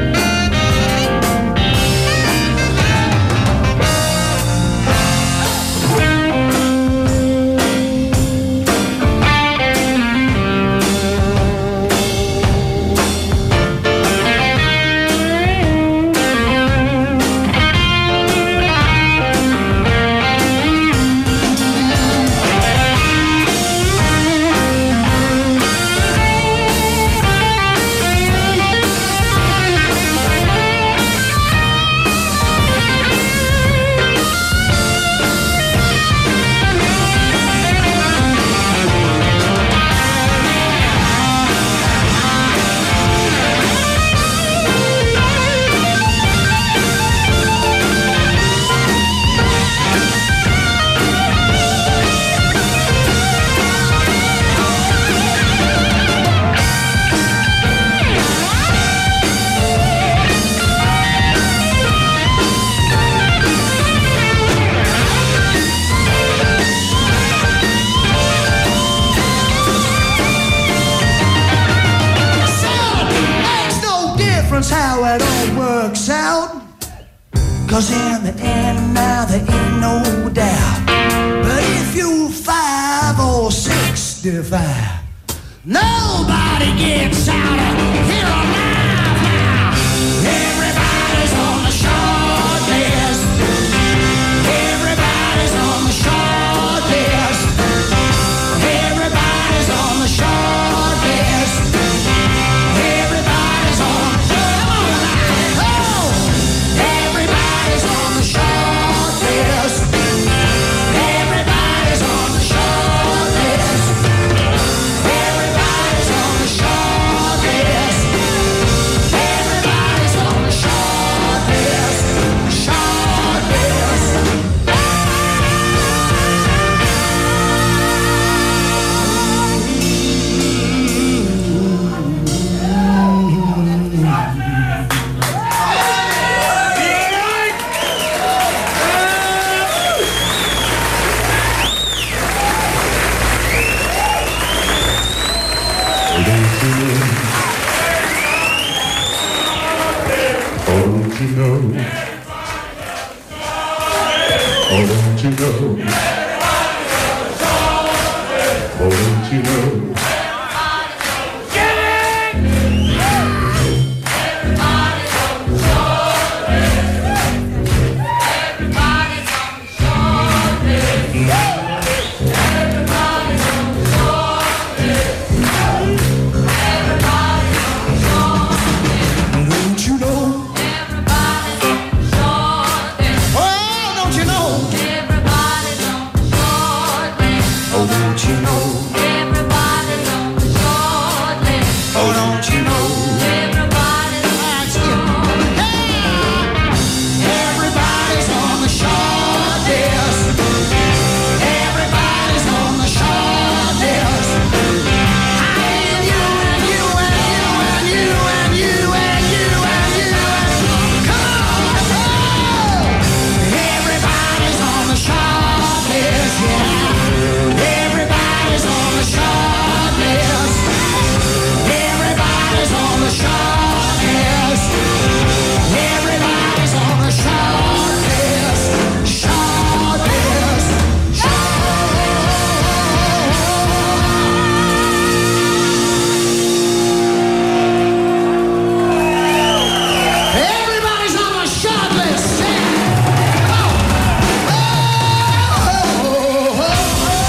How it all works out, 'cause in the end now there ain't no doubt. But if you five or sixty-five, nobody gets out of here alive now. Everybody's on the short list. Everybody's on the short list. Everybody's on the short list. Everybody's on. Everybody's on the short list. Everybody's on the short list. Everybody's on the short list. Everybody's on the short list. Short list. Don't you know? Oh, don't you know? Oh, don't you know? Everybody Oh, don't you know? Everybody's on the short list. Oh, don't you know? Everybody's on the short list. Everybody's on the short list. Everybody's on the short list. And you and you and you and you and you and you and you. Come on, oh! Everybody's on the short list, yeah. Everybody's on the short list. Everybody's on the short list. Everybody's on the short list. Short list. Everybody's on the short list. Yeah. Come on. Oh, oh, oh,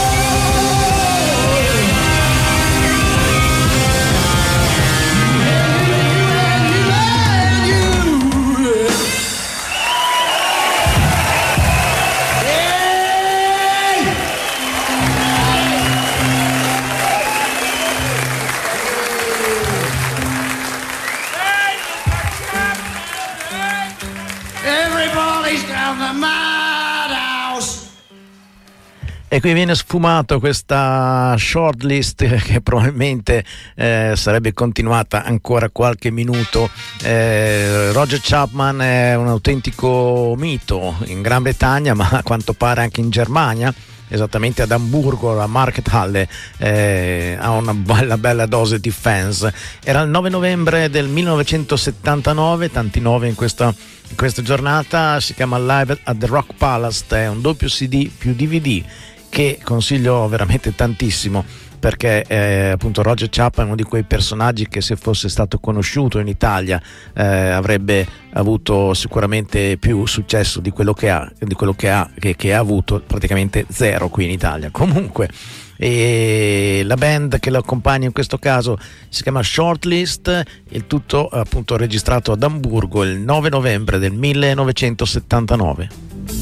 everybody's down the madhouse. E qui viene sfumato questa shortlist che probabilmente eh, sarebbe continuata ancora qualche minuto. Eh, Roger Chapman è un autentico mito in Gran Bretagna, ma a quanto pare anche in Germania, esattamente ad Amburgo, a Markthalle, eh, ha una bella bella dose di fans. Era il nove novembre del millenovecentosettantanove, tanti nove in questa, in questa giornata. Si chiama Live at the Rock Palace, è un doppio C D più D V D che consiglio veramente tantissimo, perché eh, appunto Roger Chapman è uno di quei personaggi che, se fosse stato conosciuto in Italia, eh, avrebbe avuto sicuramente più successo di quello che ha, di quello che ha, che, che ha avuto praticamente zero qui in Italia. Comunque, e la band che lo accompagna in questo caso si chiama Shortlist, il tutto appunto registrato ad Amburgo il nove novembre del millenovecentosettantanove.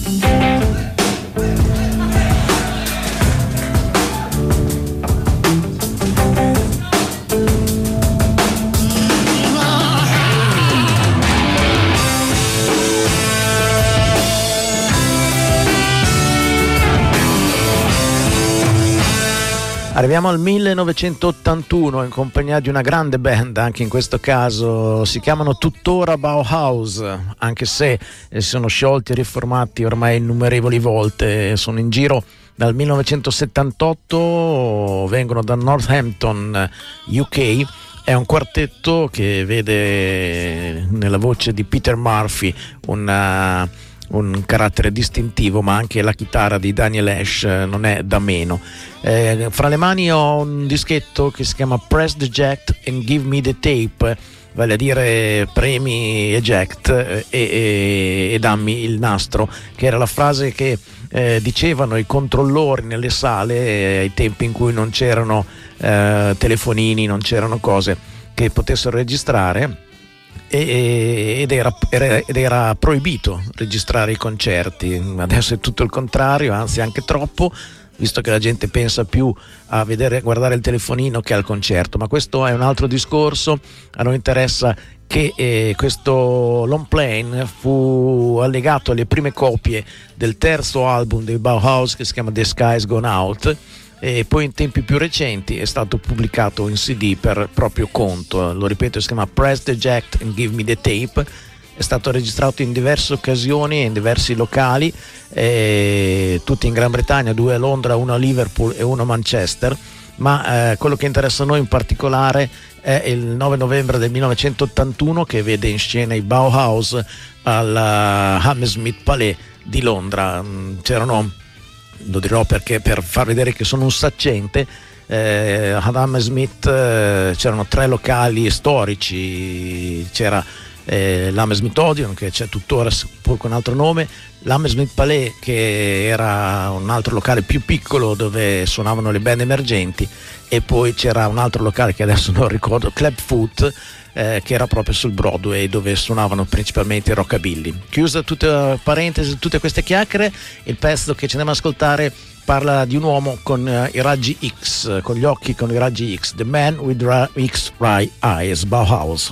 Arriviamo al millenovecentottantuno in compagnia di una grande band, anche in questo caso si chiamano tuttora Bauhaus, anche se si sono sciolti e riformati ormai innumerevoli volte. Sono in giro dal millenovecentosettantotto, vengono da Northampton, U K. È un quartetto che vede nella voce di Peter Murphy una un carattere distintivo, ma anche la chitarra di Daniel Ash non è da meno. Eh, fra le mani ho un dischetto che si chiama Press the Eject and Give Me the Tape, vale a dire premi eject e, e, e dammi il nastro, che era la frase che eh, dicevano i controllori nelle sale eh, ai tempi in cui non c'erano eh, telefonini, non c'erano cose che potessero registrare. Ed era, ed era proibito registrare i concerti. Adesso è tutto il contrario, anzi anche troppo, visto che la gente pensa più a vedere, guardare il telefonino che al concerto. Ma questo è un altro discorso. A noi interessa che eh, questo long plane fu allegato alle prime copie del terzo album dei Bauhaus, che si chiama The Sky's Gone Out, e poi in tempi più recenti è stato pubblicato in C D per proprio conto. Lo ripeto, si chiama Press the Eject and Give Me the Tape. È stato registrato in diverse occasioni e in diversi locali, eh, tutti in Gran Bretagna, due a Londra, uno a Liverpool e uno a Manchester. Ma eh, quello che interessa a noi in particolare è il nove novembre del millenovecentottantuno, che vede in scena i Bauhaus alla Hammersmith Palais di Londra. C'erano, lo dirò perché per far vedere che sono un saccente, eh, ad Hammersmith eh, c'erano tre locali storici. C'era eh, l'Hammersmith Odeon, che c'è tuttora pur con altro nome, l'Hammersmith Palais, che era un altro locale più piccolo dove suonavano le band emergenti, e poi c'era un altro locale che adesso non ricordo, Clubfoot, eh, che era proprio sul Broadway, dove suonavano principalmente i rockabilly. Chiusa tutta parentesi, tutte queste chiacchiere, il pezzo che ci andiamo ad ascoltare parla di un uomo con uh, i raggi X, con gli occhi con i raggi X, The Man with Ra- X-Ray Eyes, Bauhaus.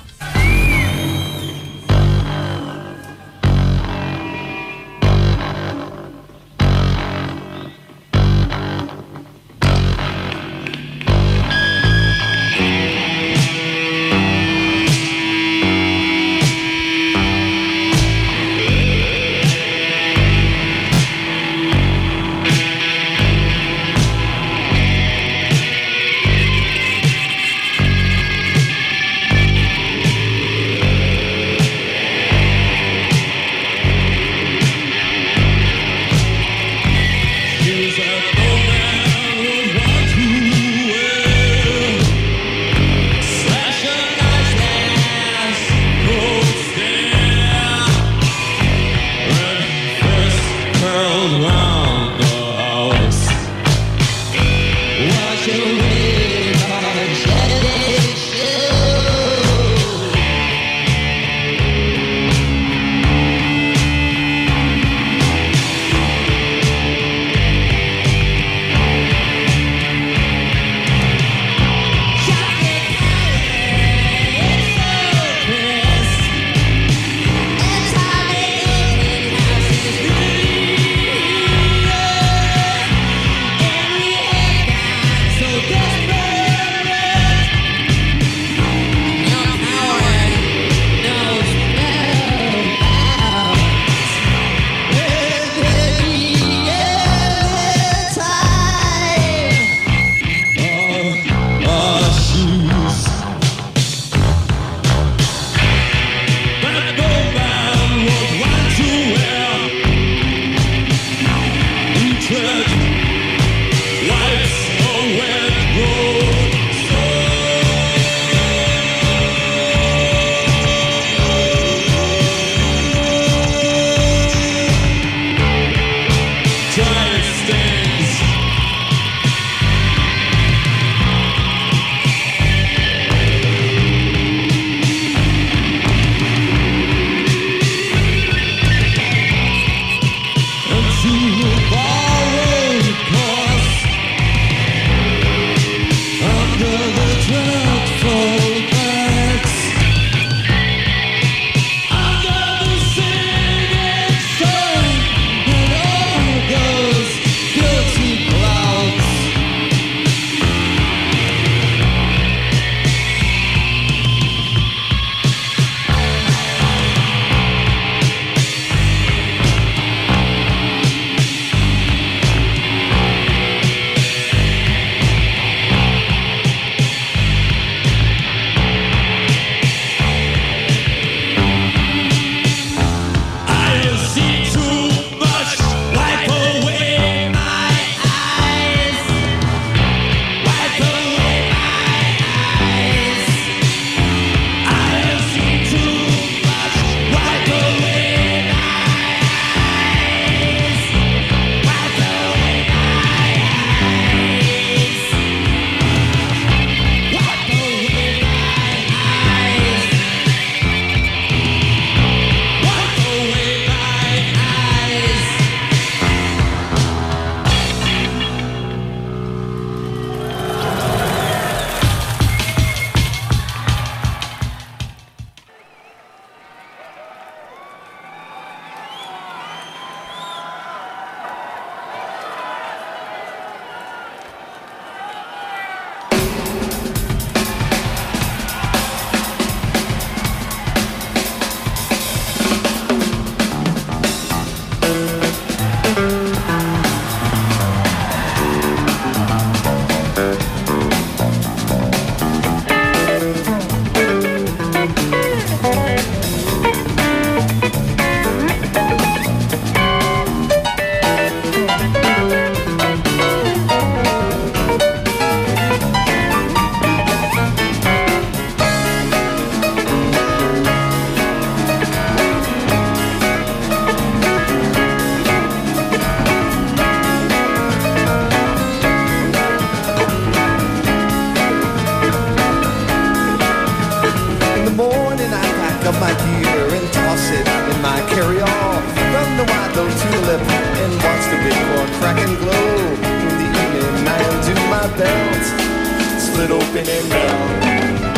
split open and melt.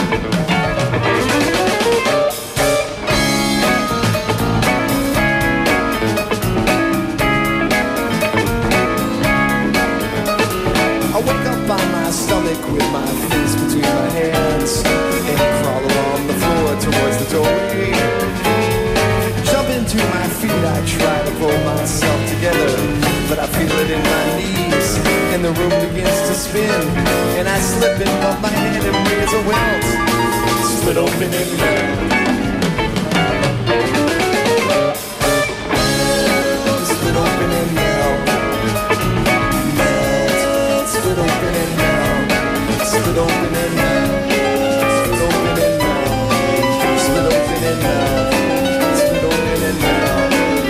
I wake up on my stomach with my face between my hands and crawl along the floor towards the doorway. Jump into my feet, I try to pull myself together, but I feel it in my knees, and the room begins to spin, and I slip and bump my head and raise a welt, split open and melt. Split open and melt. Melt. Split open and melt. Split open and melt. Split open and melt. Split open and melt. Split open and melt.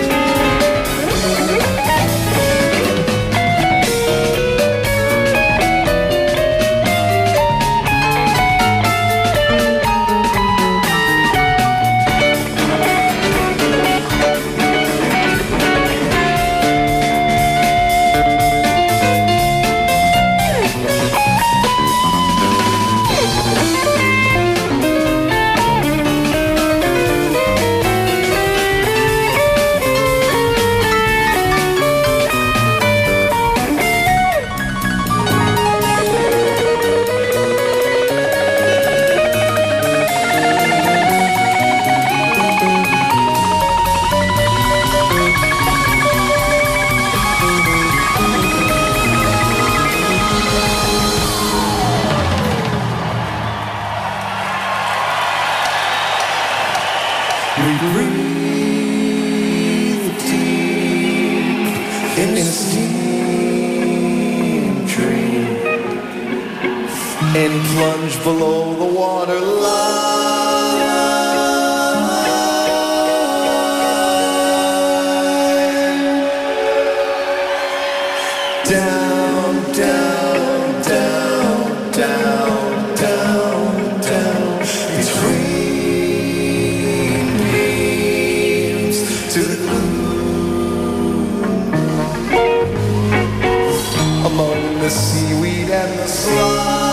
And plunge below the waterline. Down, down, down, down, down, down, between beams to the gloom, among the seaweed and the slime.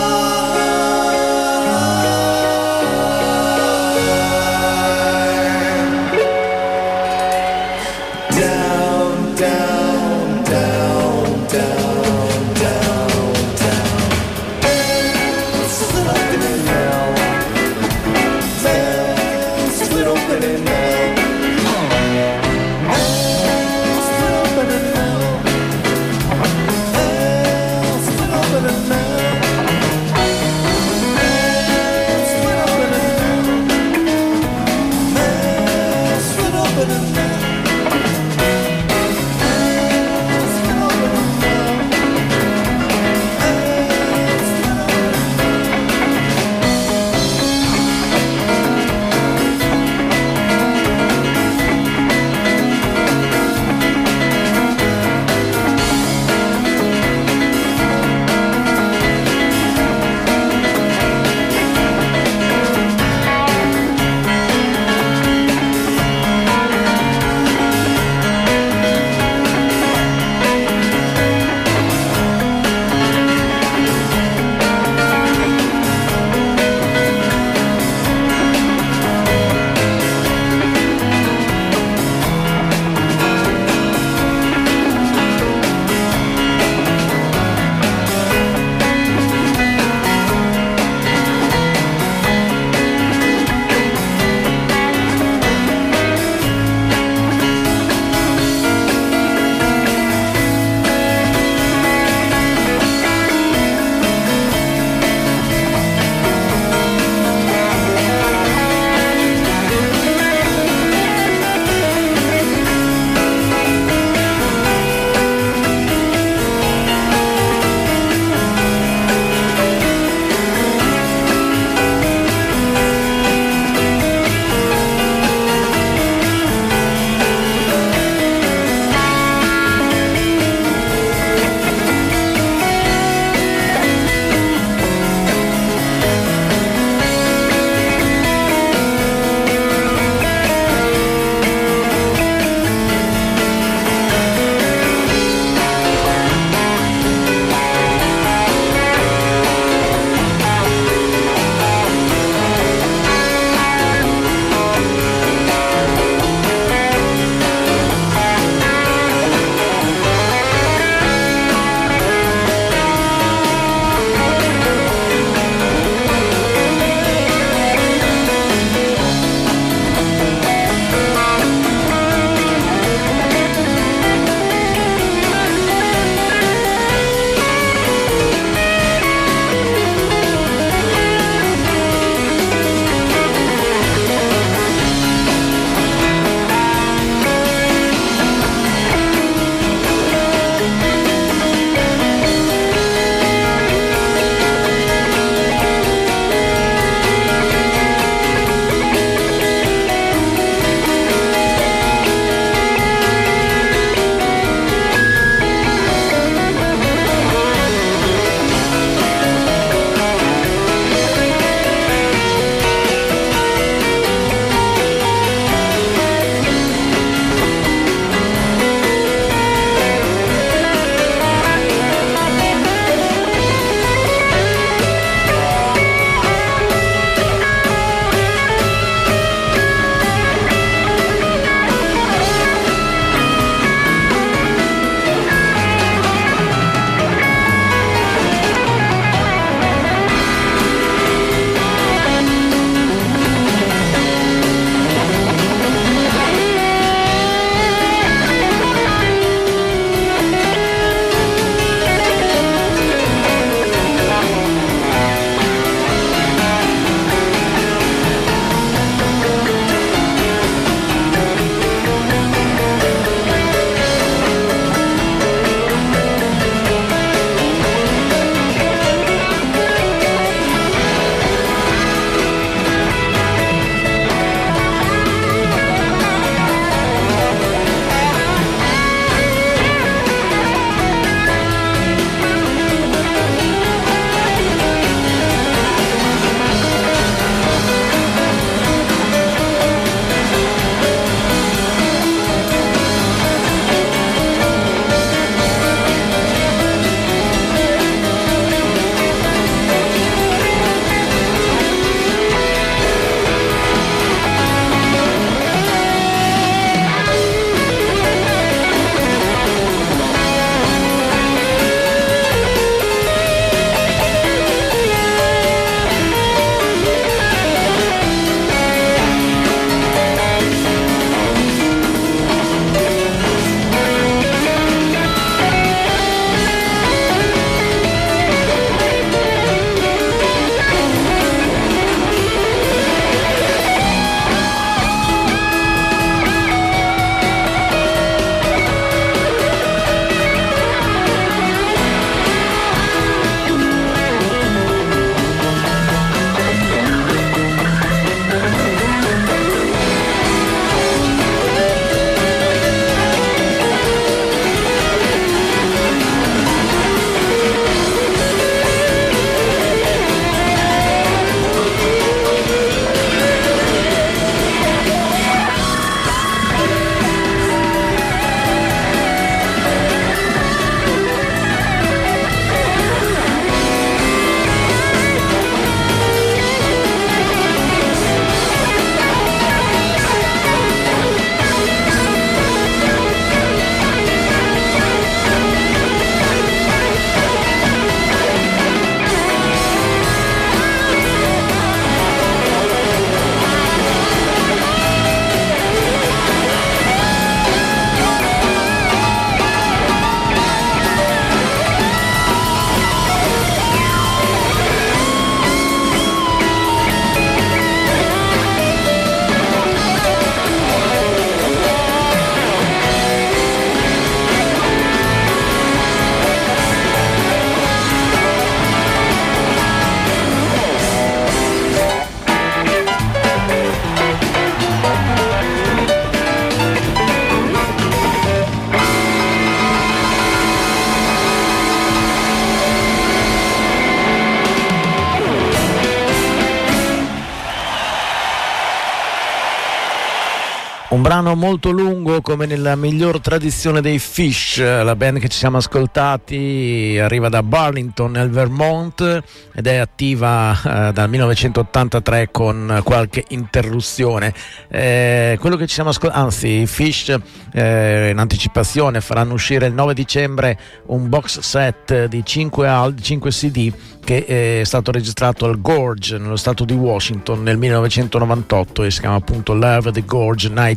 Un brano molto lungo, come nella miglior tradizione dei Fish. La band che ci siamo ascoltati arriva da Burlington nel Vermont ed è attiva eh, dal millenovecentottantatré con qualche interruzione. Eh, quello che ci siamo ascoltati, anzi i Fish eh, in anticipazione faranno uscire il nove dicembre un box set di cinque, al- cinque C D che è stato registrato al Gorge nello stato di Washington nel millenovecentonovantotto e si chiama appunto Love the Gorge novantotto.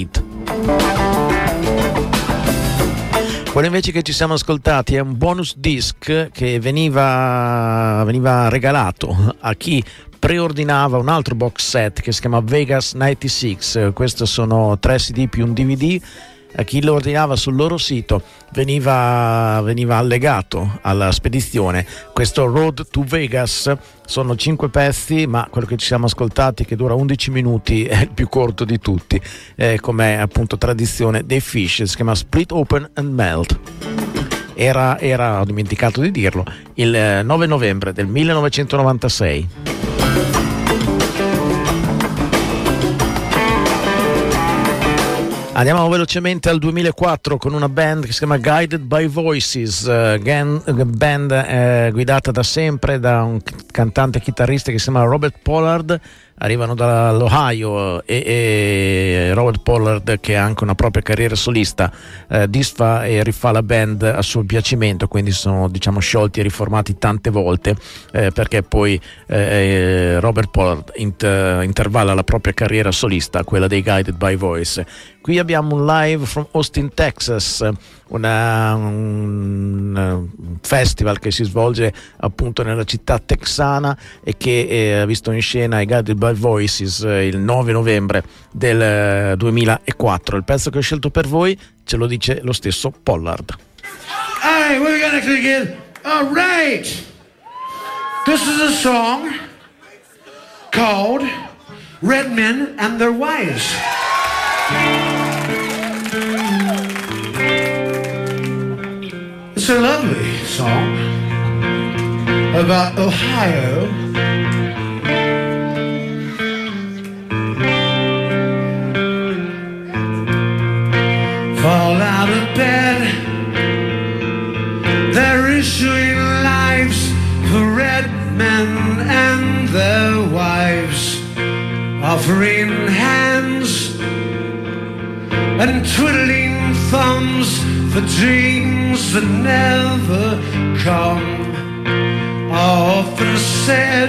Quello invece che ci siamo ascoltati è un bonus disc che veniva, veniva regalato a chi preordinava un altro box set che si chiama Vegas novantasei. Questo sono tre C D più un D V D. A chi lo ordinava sul loro sito veniva, veniva allegato alla spedizione questo Road to Vegas. Sono cinque pezzi, ma quello che ci siamo ascoltati, che dura undici minuti, è il più corto di tutti, eh, come appunto tradizione dei Fish. Si chiama Split Open and Melt. Era, era, ho dimenticato di dirlo, il nove novembre del millenovecentonovantasei. Andiamo velocemente al duemilaquattro con una band che si chiama Guided by Voices, uh, gan, band uh, guidata da sempre da un cantante chitarrista che si chiama Robert Pollard. Arrivano dall'Ohio e, e Robert Pollard, che ha anche una propria carriera solista, eh, disfa e rifà la band a suo piacimento, quindi sono, diciamo, sciolti e riformati tante volte, eh, perché poi eh, Robert Pollard inter- intervalla la propria carriera solista a quella dei Guided by Voice. Qui abbiamo un live from Austin, Texas, una, un festival che si svolge appunto nella città texana e che eh, ha visto in scena i Guided by Voices eh, il nove novembre del eh, duemilaquattro. Il pezzo che ho scelto per voi ce lo dice lo stesso Pollard. All right, we're gonna begin. All right, this is a song called Red Men and Their Wives. It's a lovely song about Ohio. Fall out of bed, they're issuing lives for red men and their wives, offering hands and twiddling thumbs for dreams that never come. Often said,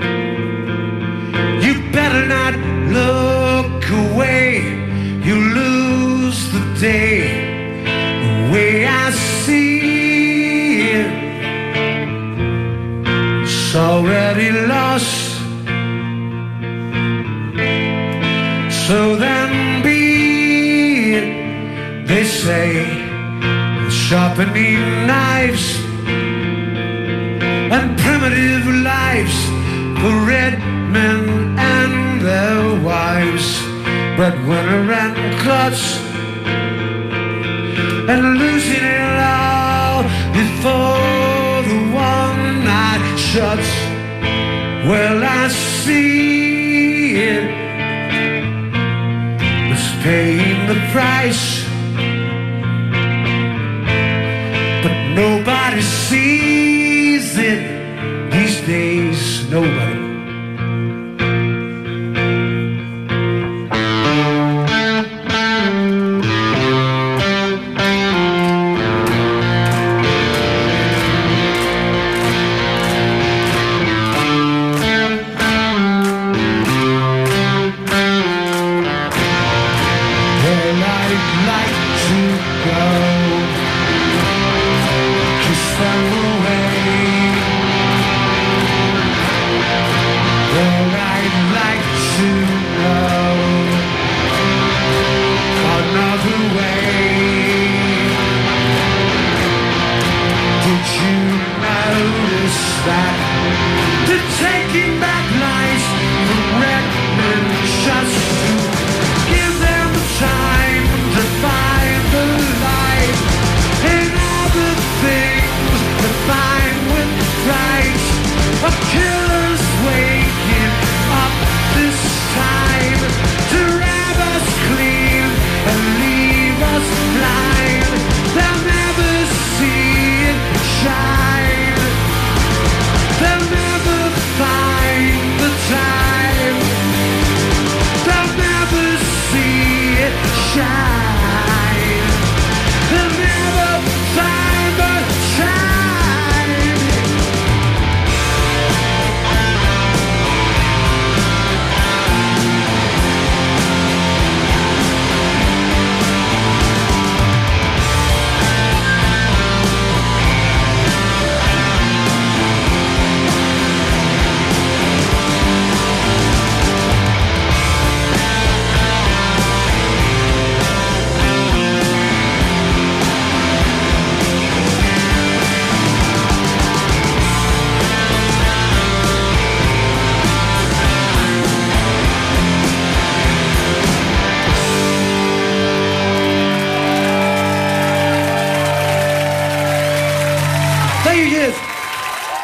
you better not look away, you lose the day. The way I see it, it's already lost. So then be it, they say, sharpening knives and primitive lives for red men and their wives, breadwinner and klutz, and losing it all before the one night shuts. Well, I see it, it's paying the price, but nobody sees it these days, nobody. I'd like to go, 'cause I'm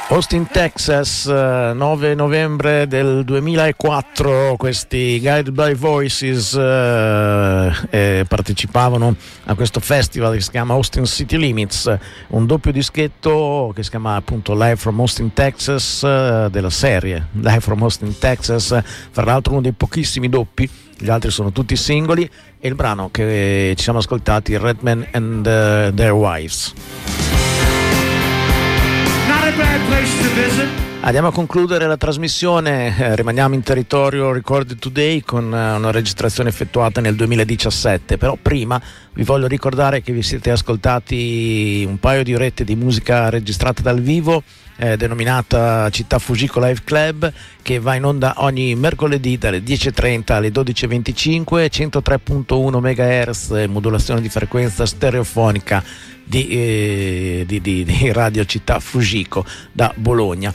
Austin, Texas, nove novembre del duemilaquattro, questi Guided by Voices eh, eh, partecipavano a questo festival che si chiama Austin City Limits, un doppio dischetto che si chiama appunto Live from Austin, Texas, eh, della serie Live from Austin, Texas, fra l'altro uno dei pochissimi doppi, gli altri sono tutti singoli, e il brano che ci siamo ascoltati, Redman and uh, Their Wives. Andiamo a concludere la trasmissione, eh, rimaniamo in territorio Recorded Today con eh, una registrazione effettuata nel duemiladiciassette, però prima vi voglio ricordare che vi siete ascoltati un paio di orette di musica registrata dal vivo, eh, denominata Città Fujiko Live Club, che va in onda ogni mercoledì dalle dieci e trenta alle dodici e venticinque, centotré virgola uno megahertz, modulazione di frequenza stereofonica di, eh, di, di, di Radio Città Fujiko da Bologna.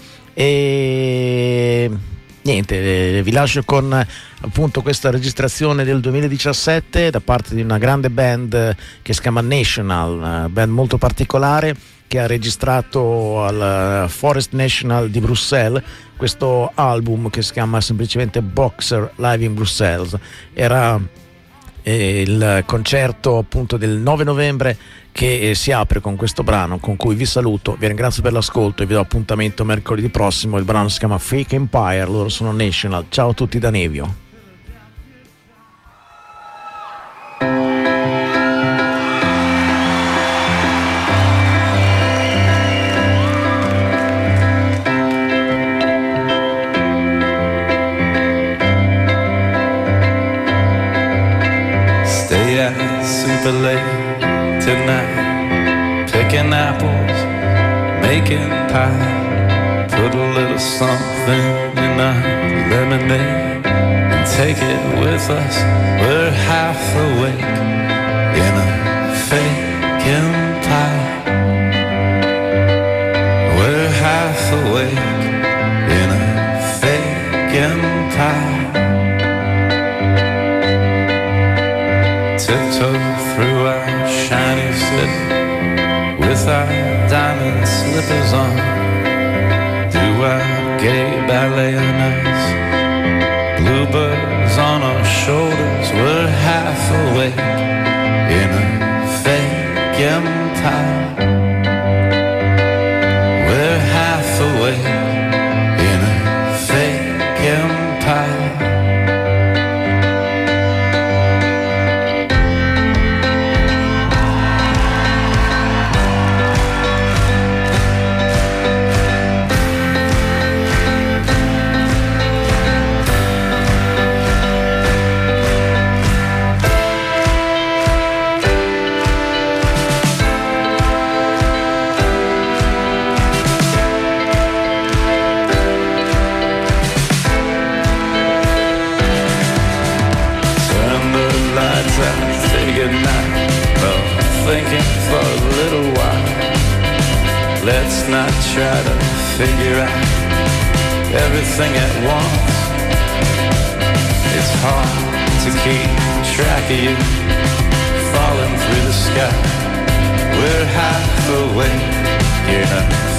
E niente, vi lascio con appunto questa registrazione del duemiladiciassette da parte di una grande band che si chiama National, una band molto particolare che ha registrato al Forest National di Bruxelles questo album che si chiama semplicemente Boxer Live in Bruxelles. Era eh, il concerto appunto del nove novembre che si apre con questo brano, con cui vi saluto, vi ringrazio per l'ascolto e vi do appuntamento mercoledì prossimo. Il brano si chiama Fake Empire, loro sono National. Ciao a tutti da Nevio. Stay out super late tonight, picking apples, making pie. Put a little something in our lemonade and take it with us. We're half awake in a fake empire. We're half awake in a fake empire. Tiptoe through our shiny city with our diamond slippers on. Do our gay ballet on ice. Bluebirds on our shoulders. We're half awake in a fake empire. We're half awake in a fake empire. Thinking for a little while. Let's not try to figure out everything at once. It's hard to keep track of you falling through the sky. We're half awake in a